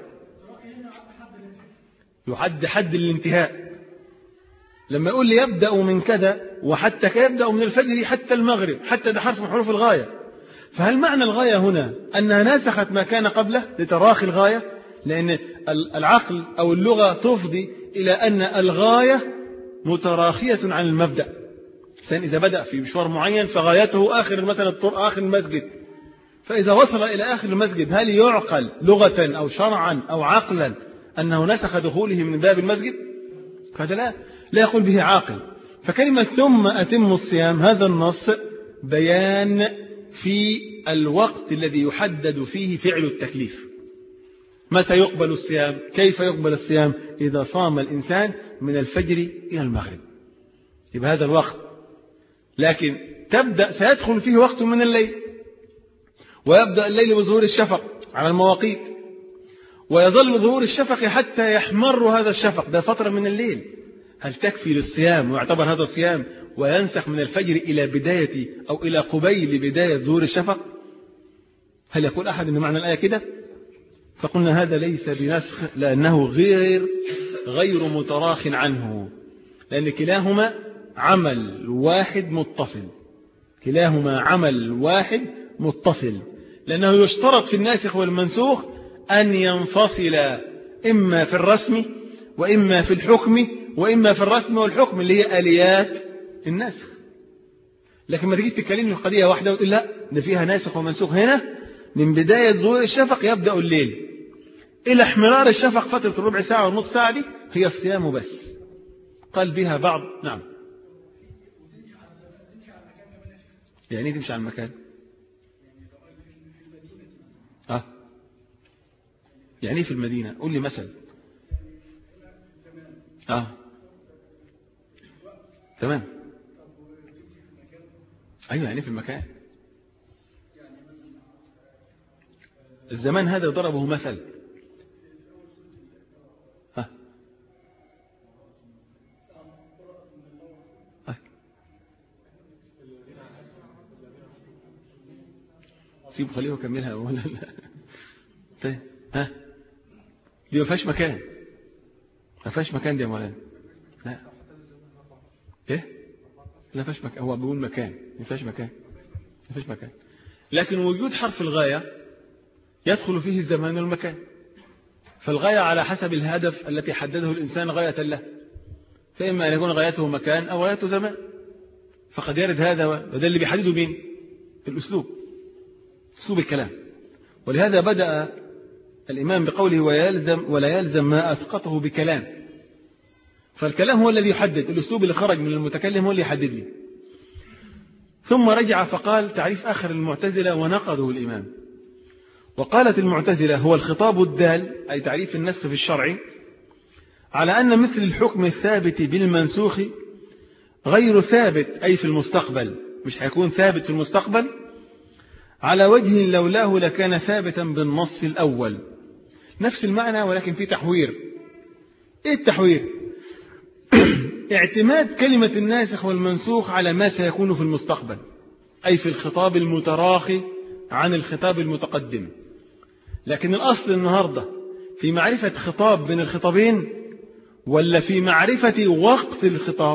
[SPEAKER 1] يحد حد الانتهاء. لما يقول لي يبدأ من كذا وحتى يبدأ من الفجر حتى المغرب، حتى ده حرف من حروف الغاية، فهل معنى الغاية هنا أنها ناسخت ما كان قبله لتراخي الغاية؟ لأن العقل أو اللغة تفضي إلى أن الغاية متراخية عن المبدأ. الإنسان إذا بدأ في مشوار معين فغايته آخر مثلا آخر المسجد، فإذا وصل إلى آخر المسجد هل يعقل لغة أو شرعا أو عقلا أنه نسخ دخوله من باب المسجد؟ فهذا لا لا يقول به عاقل. فكلمة ثم أتم الصيام هذا النص بيان في الوقت الذي يحدد فيه فعل التكليف. متى يقبل الصيام؟ كيف يقبل الصيام؟ إذا صام الإنسان من الفجر إلى المغرب، يبقى هذا الوقت. لكن تبدأ سيدخل فيه وقت من الليل، ويبدأ الليل بظهور الشفق على المواقيت، ويظل ظهور الشفق حتى يحمر هذا الشفق، ده فترة من الليل. هل تكفي للصيام ويعتبر هذا الصيام وينسخ من الفجر إلى بداية أو إلى قبيل بداية ظهور الشفق؟ هل يقول أحد أن معنى الآية كده؟ فقلنا هذا ليس بنسخ، لأنه غير غير متراخ عنه، لأن كلاهما عمل واحد متصل، كلاهما عمل واحد متصل، لأنه يشترط في الناسخ والمنسوخ أن ينفصل إما في الرسم وإما في الحكم وإما في الرسم والحكم اللي هي آليات الناسخ. لكن ما تجي تتكلمني في قضية واحدة وتقول لا ده فيها ناسخ ومنسوخ، هنا من بداية ظهور الشفق يبدأ الليل إلى احمرار الشفق فترة الربع ساعة والنص ساعة دي هي الصيام بس. قال بها بعض نعم. يعني تمشي على المكان؟ آه. يعني في المدينة قول لي مثلا. آه تمام. أيوة يعني في المكان. الزمان هذا ضربه مثل. ها ها سيب خليه يكملها ولا لا؟ طيب ها دي ما فيهاش مكان، ما فيهاش مكان دي يا مولانا. لا ايه لا فيهاش مكان، هو بيقول مكان، ما فيهاش مكان، ما فيهاش مكان. لكن وجود حرف الغاية يدخل فيه الزمان والمكان، فالغاية على حسب الهدف التي حدده الإنسان غاية له، فإما أن يكون غايته مكان أو غايته زمان، فقد يرد هذا، وده اللي بيحدده مين؟ الأسلوب، أسلوب الكلام. ولهذا بدأ الإمام بقوله ويلزم ولا يلزم ما أسقطه بكلام، فالكلام هو الذي يحدد، الأسلوب اللي خرج من المتكلم هو اللي يحدد لي. ثم رجع فقال تعريف آخر المعتزلة ونقضه الإمام، وقالت المعتزلة هو الخطاب الدال، أي تعريف النسخ في الشرع، على أن مثل الحكم الثابت بالمنسوخ غير ثابت، أي في المستقبل، مش هيكون ثابت في المستقبل على وجه لولاه لكان ثابتا بالنص الأول. نفس المعنى ولكن في تحوير. إيه التحوير؟ اعتماد كلمة الناسخ والمنسوخ على ما سيكون في المستقبل، أي في الخطاب المتراخي عن الخطاب المتقدم. لكن الأصل النهاردة في معرفة خطاب بين الخطابين ولا في معرفة وقت الخطاب؟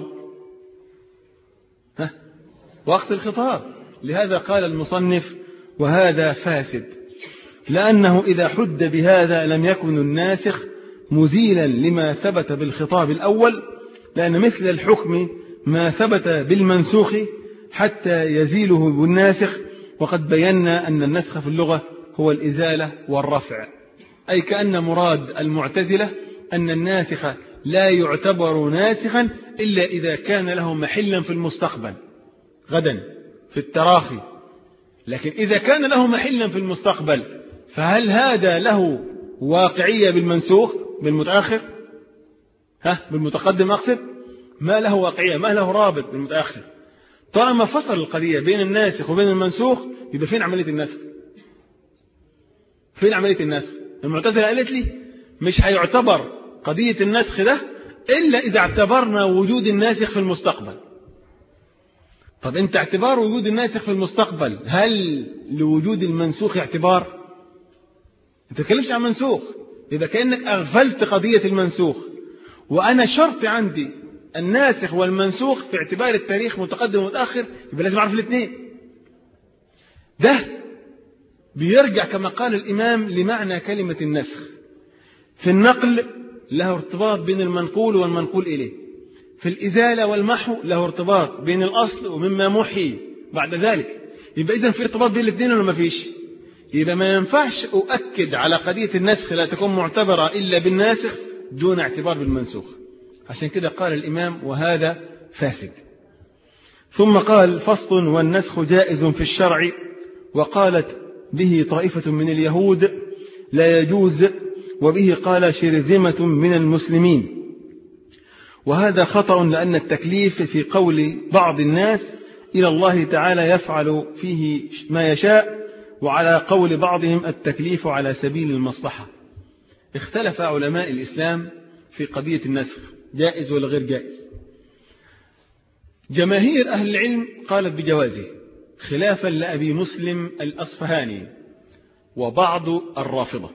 [SPEAKER 1] ها؟ وقت الخطاب. لهذا قال المصنف وهذا فاسد، لأنه إذا حد بهذا لم يكن الناسخ مزيلا لما ثبت بالخطاب الأول، لأن مثل الحكم ما ثبت بالمنسوخ حتى يزيله بالناسخ، وقد بينا أن النسخ في اللغة هو الإزالة والرفع، أي كأن مراد المعتزلة أن الناسخ لا يعتبر ناسخا إلا إذا كان له محلا في المستقبل غدا في التراخي. لكن إذا كان له محلا في المستقبل فهل هذا له واقعية بالمنسوخ بالمتأخر؟ ها بالمتقدم أقصد؟ ما له واقعية، ما له رابط بالمتأخر. طالما فصل القضية بين الناسخ وبين المنسوخ يبقى فين عملية النسخ؟ فين عملية النسخ؟ المعتزلة قالت لي مش هيعتبر قضية النسخ ده إلا إذا اعتبرنا وجود الناسخ في المستقبل. طب أنت اعتبار وجود الناسخ في المستقبل، هل لوجود المنسوخ اعتبار؟ أنت تتكلمش عن منسوخ، يبقى كأنك أغفلت قضية المنسوخ. وأنا شرط عندي الناسخ والمنسوخ في اعتبار التاريخ متقدم ومتأخر، يبقى لازم أعرف الاثنين. ده بيرجع كما قال الإمام لمعنى كلمة النسخ. في النقل له ارتباط بين المنقول والمنقول إليه، في الإزالة والمحو له ارتباط بين الأصل ومما محي بعد ذلك. يبقى إذن في ارتباط بين الاثنين ولا ما فيش؟ يبقى ما ينفعش أؤكد على قضية النسخ لا تكون معتبرة إلا بالناسخ دون اعتبار بالمنسوخ. عشان كده قال الإمام وهذا فاسد. ثم قال فصل والنسخ جائز في الشرع، وقالت به طائفة من اليهود لا يجوز، وبه قال شرذمة من المسلمين. وهذا خطأ، لأن التكليف في قول بعض الناس إلى الله تعالى يفعل فيه ما يشاء، وعلى قول بعضهم التكليف على سبيل المصلحة. اختلف علماء الإسلام في قضية النسخ جائز ولا غير جائز. جماهير أهل العلم قالت بجوازه، خلافا لأبي مسلم الأصفهاني وبعض الرافضة.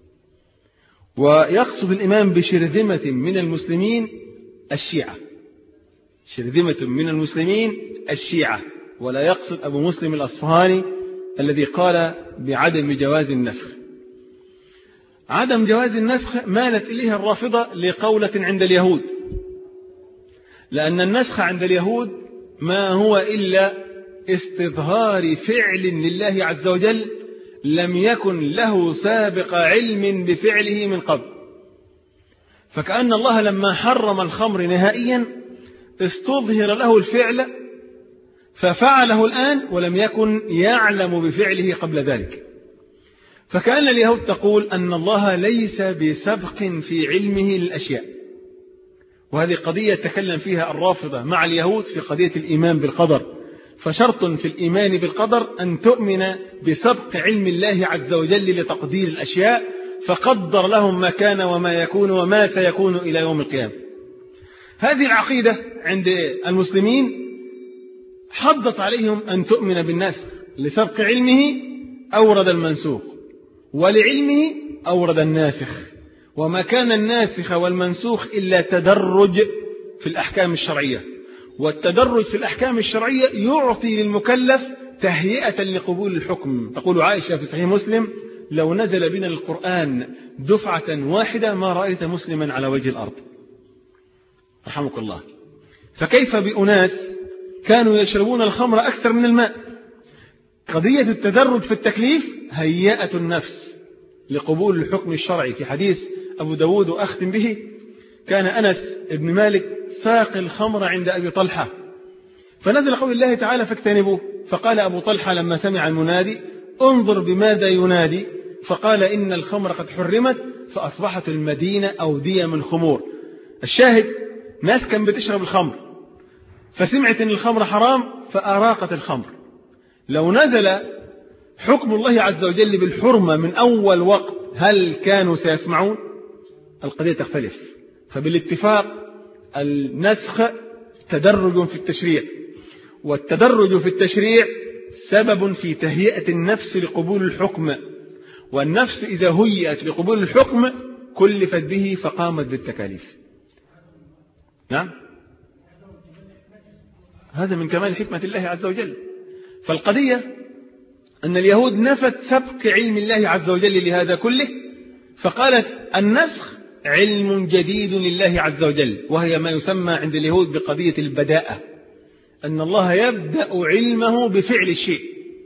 [SPEAKER 1] ويقصد الإمام بشرذمة من المسلمين الشيعة، شرذمة من المسلمين الشيعة، ولا يقصد أبو مسلم الأصفهاني الذي قال بعدم جواز النسخ. عدم جواز النسخ مالت إليها الرافضة لقولة عند اليهود، لأن النسخ عند اليهود ما هو إلا استظهار فعل لله عز وجل لم يكن له سابق علم بفعله من قبل. فكأن الله لما حرم الخمر نهائيا استظهر له الفعل ففعله الآن ولم يكن يعلم بفعله قبل ذلك. فكأن اليهود تقول أن الله ليس بسبق في علمه للأشياء، وهذه قضية تكلم فيها الرافضة مع اليهود في قضية الإيمان بالقدر. فشرط في الإيمان بالقدر أن تؤمن بسبق علم الله عز وجل لتقدير الأشياء، فقدر لهم ما كان وما يكون وما سيكون إلى يوم القيامة. هذه العقيدة عند المسلمين حضت عليهم أن تؤمن بالنسخ، لسبق علمه أورد المنسوخ، ولعلمه أورد الناسخ. وما كان الناسخ والمنسوخ إلا تدرج في الأحكام الشرعية، والتدرج في الأحكام الشرعية يعطي للمكلف تهيئة لقبول الحكم. تقول عائشة في صحيح مسلم لو نزل بنا القرآن دفعة واحدة ما رأيت مسلما على وجه الأرض رحمك الله. فكيف بأناس كانوا يشربون الخمر أكثر من الماء؟ قضية التدرج في التكليف هيئة النفس لقبول الحكم الشرعي. في حديث أبو داود وأختم به، كان أنس بن مالك ساق الخمر عند أبي طلحة، فنزل قول الله تعالى فاجتنبوه، فقال أبو طلحة لما سمع المنادي انظر بماذا ينادي، فقال إن الخمر قد حرمت فأصبحت المدينة أودية من خمور. الشاهد ناس كان بتشرب الخمر فسمعت أن الخمر حرام فأراقت الخمر. لو نزل حكم الله عز وجل بالحرمة من أول وقت هل كانوا سيسمعون؟ القضية تختلف. فبالاتفاق النسخ تدرج في التشريع، والتدرج في التشريع سبب في تهيئة النفس لقبول الحكم، والنفس إذا هيئت لقبول الحكم كلفت به فقامت بالتكاليف. نعم، هذا من كمال حكمة الله عز وجل. فالقضية أن اليهود نفت سبق علم الله عز وجل لهذا كله، فقالت النسخ علم جديد لله عز وجل، وهي ما يسمى عند اليهود بقضية البداءة، أن الله يبدأ علمه بفعل الشيء.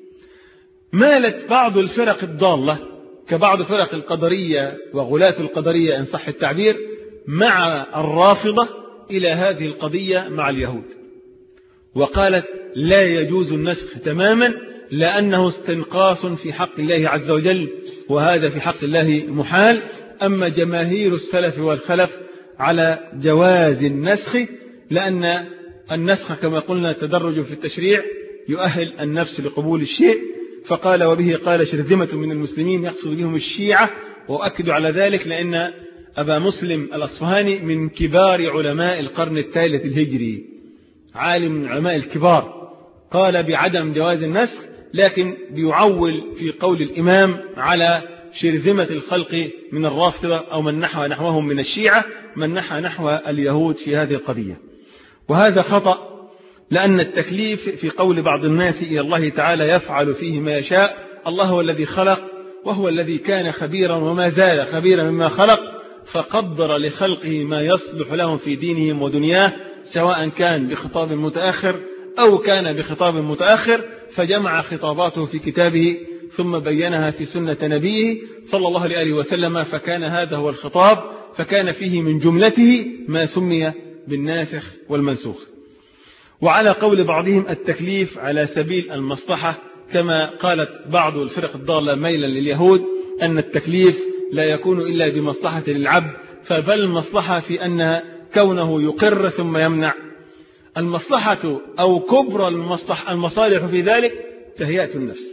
[SPEAKER 1] مالت بعض الفرق الضالة كبعض فرق القدرية وغلاة القدرية إن صح التعبير مع الرافضة إلى هذه القضية مع اليهود، وقالت لا يجوز النسخ تماما لأنه استنقاص في حق الله عز وجل، وهذا في حق الله محال. أما جماهير السلف والخلف على جواز النسخ، لأن النسخ كما قلنا تدرج في التشريع يؤهل النفس لقبول الشيء. فقال وبه قال شرذمة من المسلمين يقصد بهم الشيعة، وأكد على ذلك لأن أبا مسلم الأصفهاني من كبار علماء القرن الثالث الهجري، عالم من علماء الكبار، قال بعدم جواز النسخ، لكن بيعول في قول الإمام على شرذمة الخلق من الرافضة أو من نحو نحوهم من الشيعة، من نحى نحو اليهود في هذه القضية. وهذا خطأ، لأن التكليف في قول بعض الناس إلى الله تعالى يفعل فيه ما يشاء. الله هو الذي خلق، وهو الذي كان خبيرا وما زال خبيرا مما خلق، فقدر لخلقه ما يصلح لهم في دينهم ودنياه، سواء كان بخطاب متأخر أو كان بخطاب متأخر، فجمع خطاباته في كتابه ثم بينها في سنة نبيه صلى الله عليه وسلم، فكان هذا هو الخطاب، فكان فيه من جملته ما سمي بالناسخ والمنسوخ. وعلى قول بعضهم التكليف على سبيل المصلحة، كما قالت بعض الفرق الضالة ميلا لليهود أن التكليف لا يكون إلا بمصلحة للعبد، فبل المصلحة في أن كونه يقر ثم يمنع. المصلحة أو كبرى المصالح في ذلك تهيئة النفس،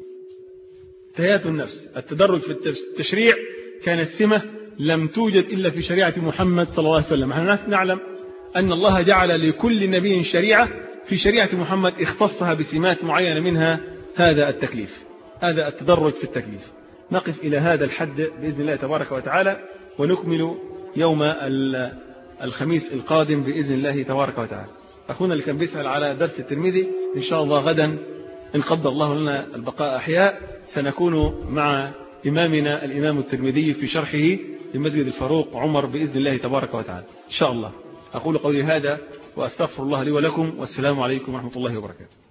[SPEAKER 1] تهيئة النفس. التدرج في التشريع كانت سمة لم توجد إلا في شريعة محمد صلى الله عليه وسلم. نحن نعلم أن الله جعل لكل نبي شريعة، في شريعة محمد اختصها بسمات معينة، منها هذا التكليف، هذا التدرج في التكليف. نقف إلى هذا الحد بإذن الله تبارك وتعالى، ونكمل يوم الخميس القادم بإذن الله تبارك وتعالى. أخونا اللي كان بيسأل على درس الترمذي إن شاء الله غدا إن قدر الله لنا البقاء أحياء سنكون مع إمامنا الإمام الترمذي في شرحه لمسجد الفاروق عمر بإذن الله تبارك وتعالى إن شاء الله. أقول قولي هذا وأستغفر الله لي ولكم، والسلام عليكم ورحمة الله وبركاته.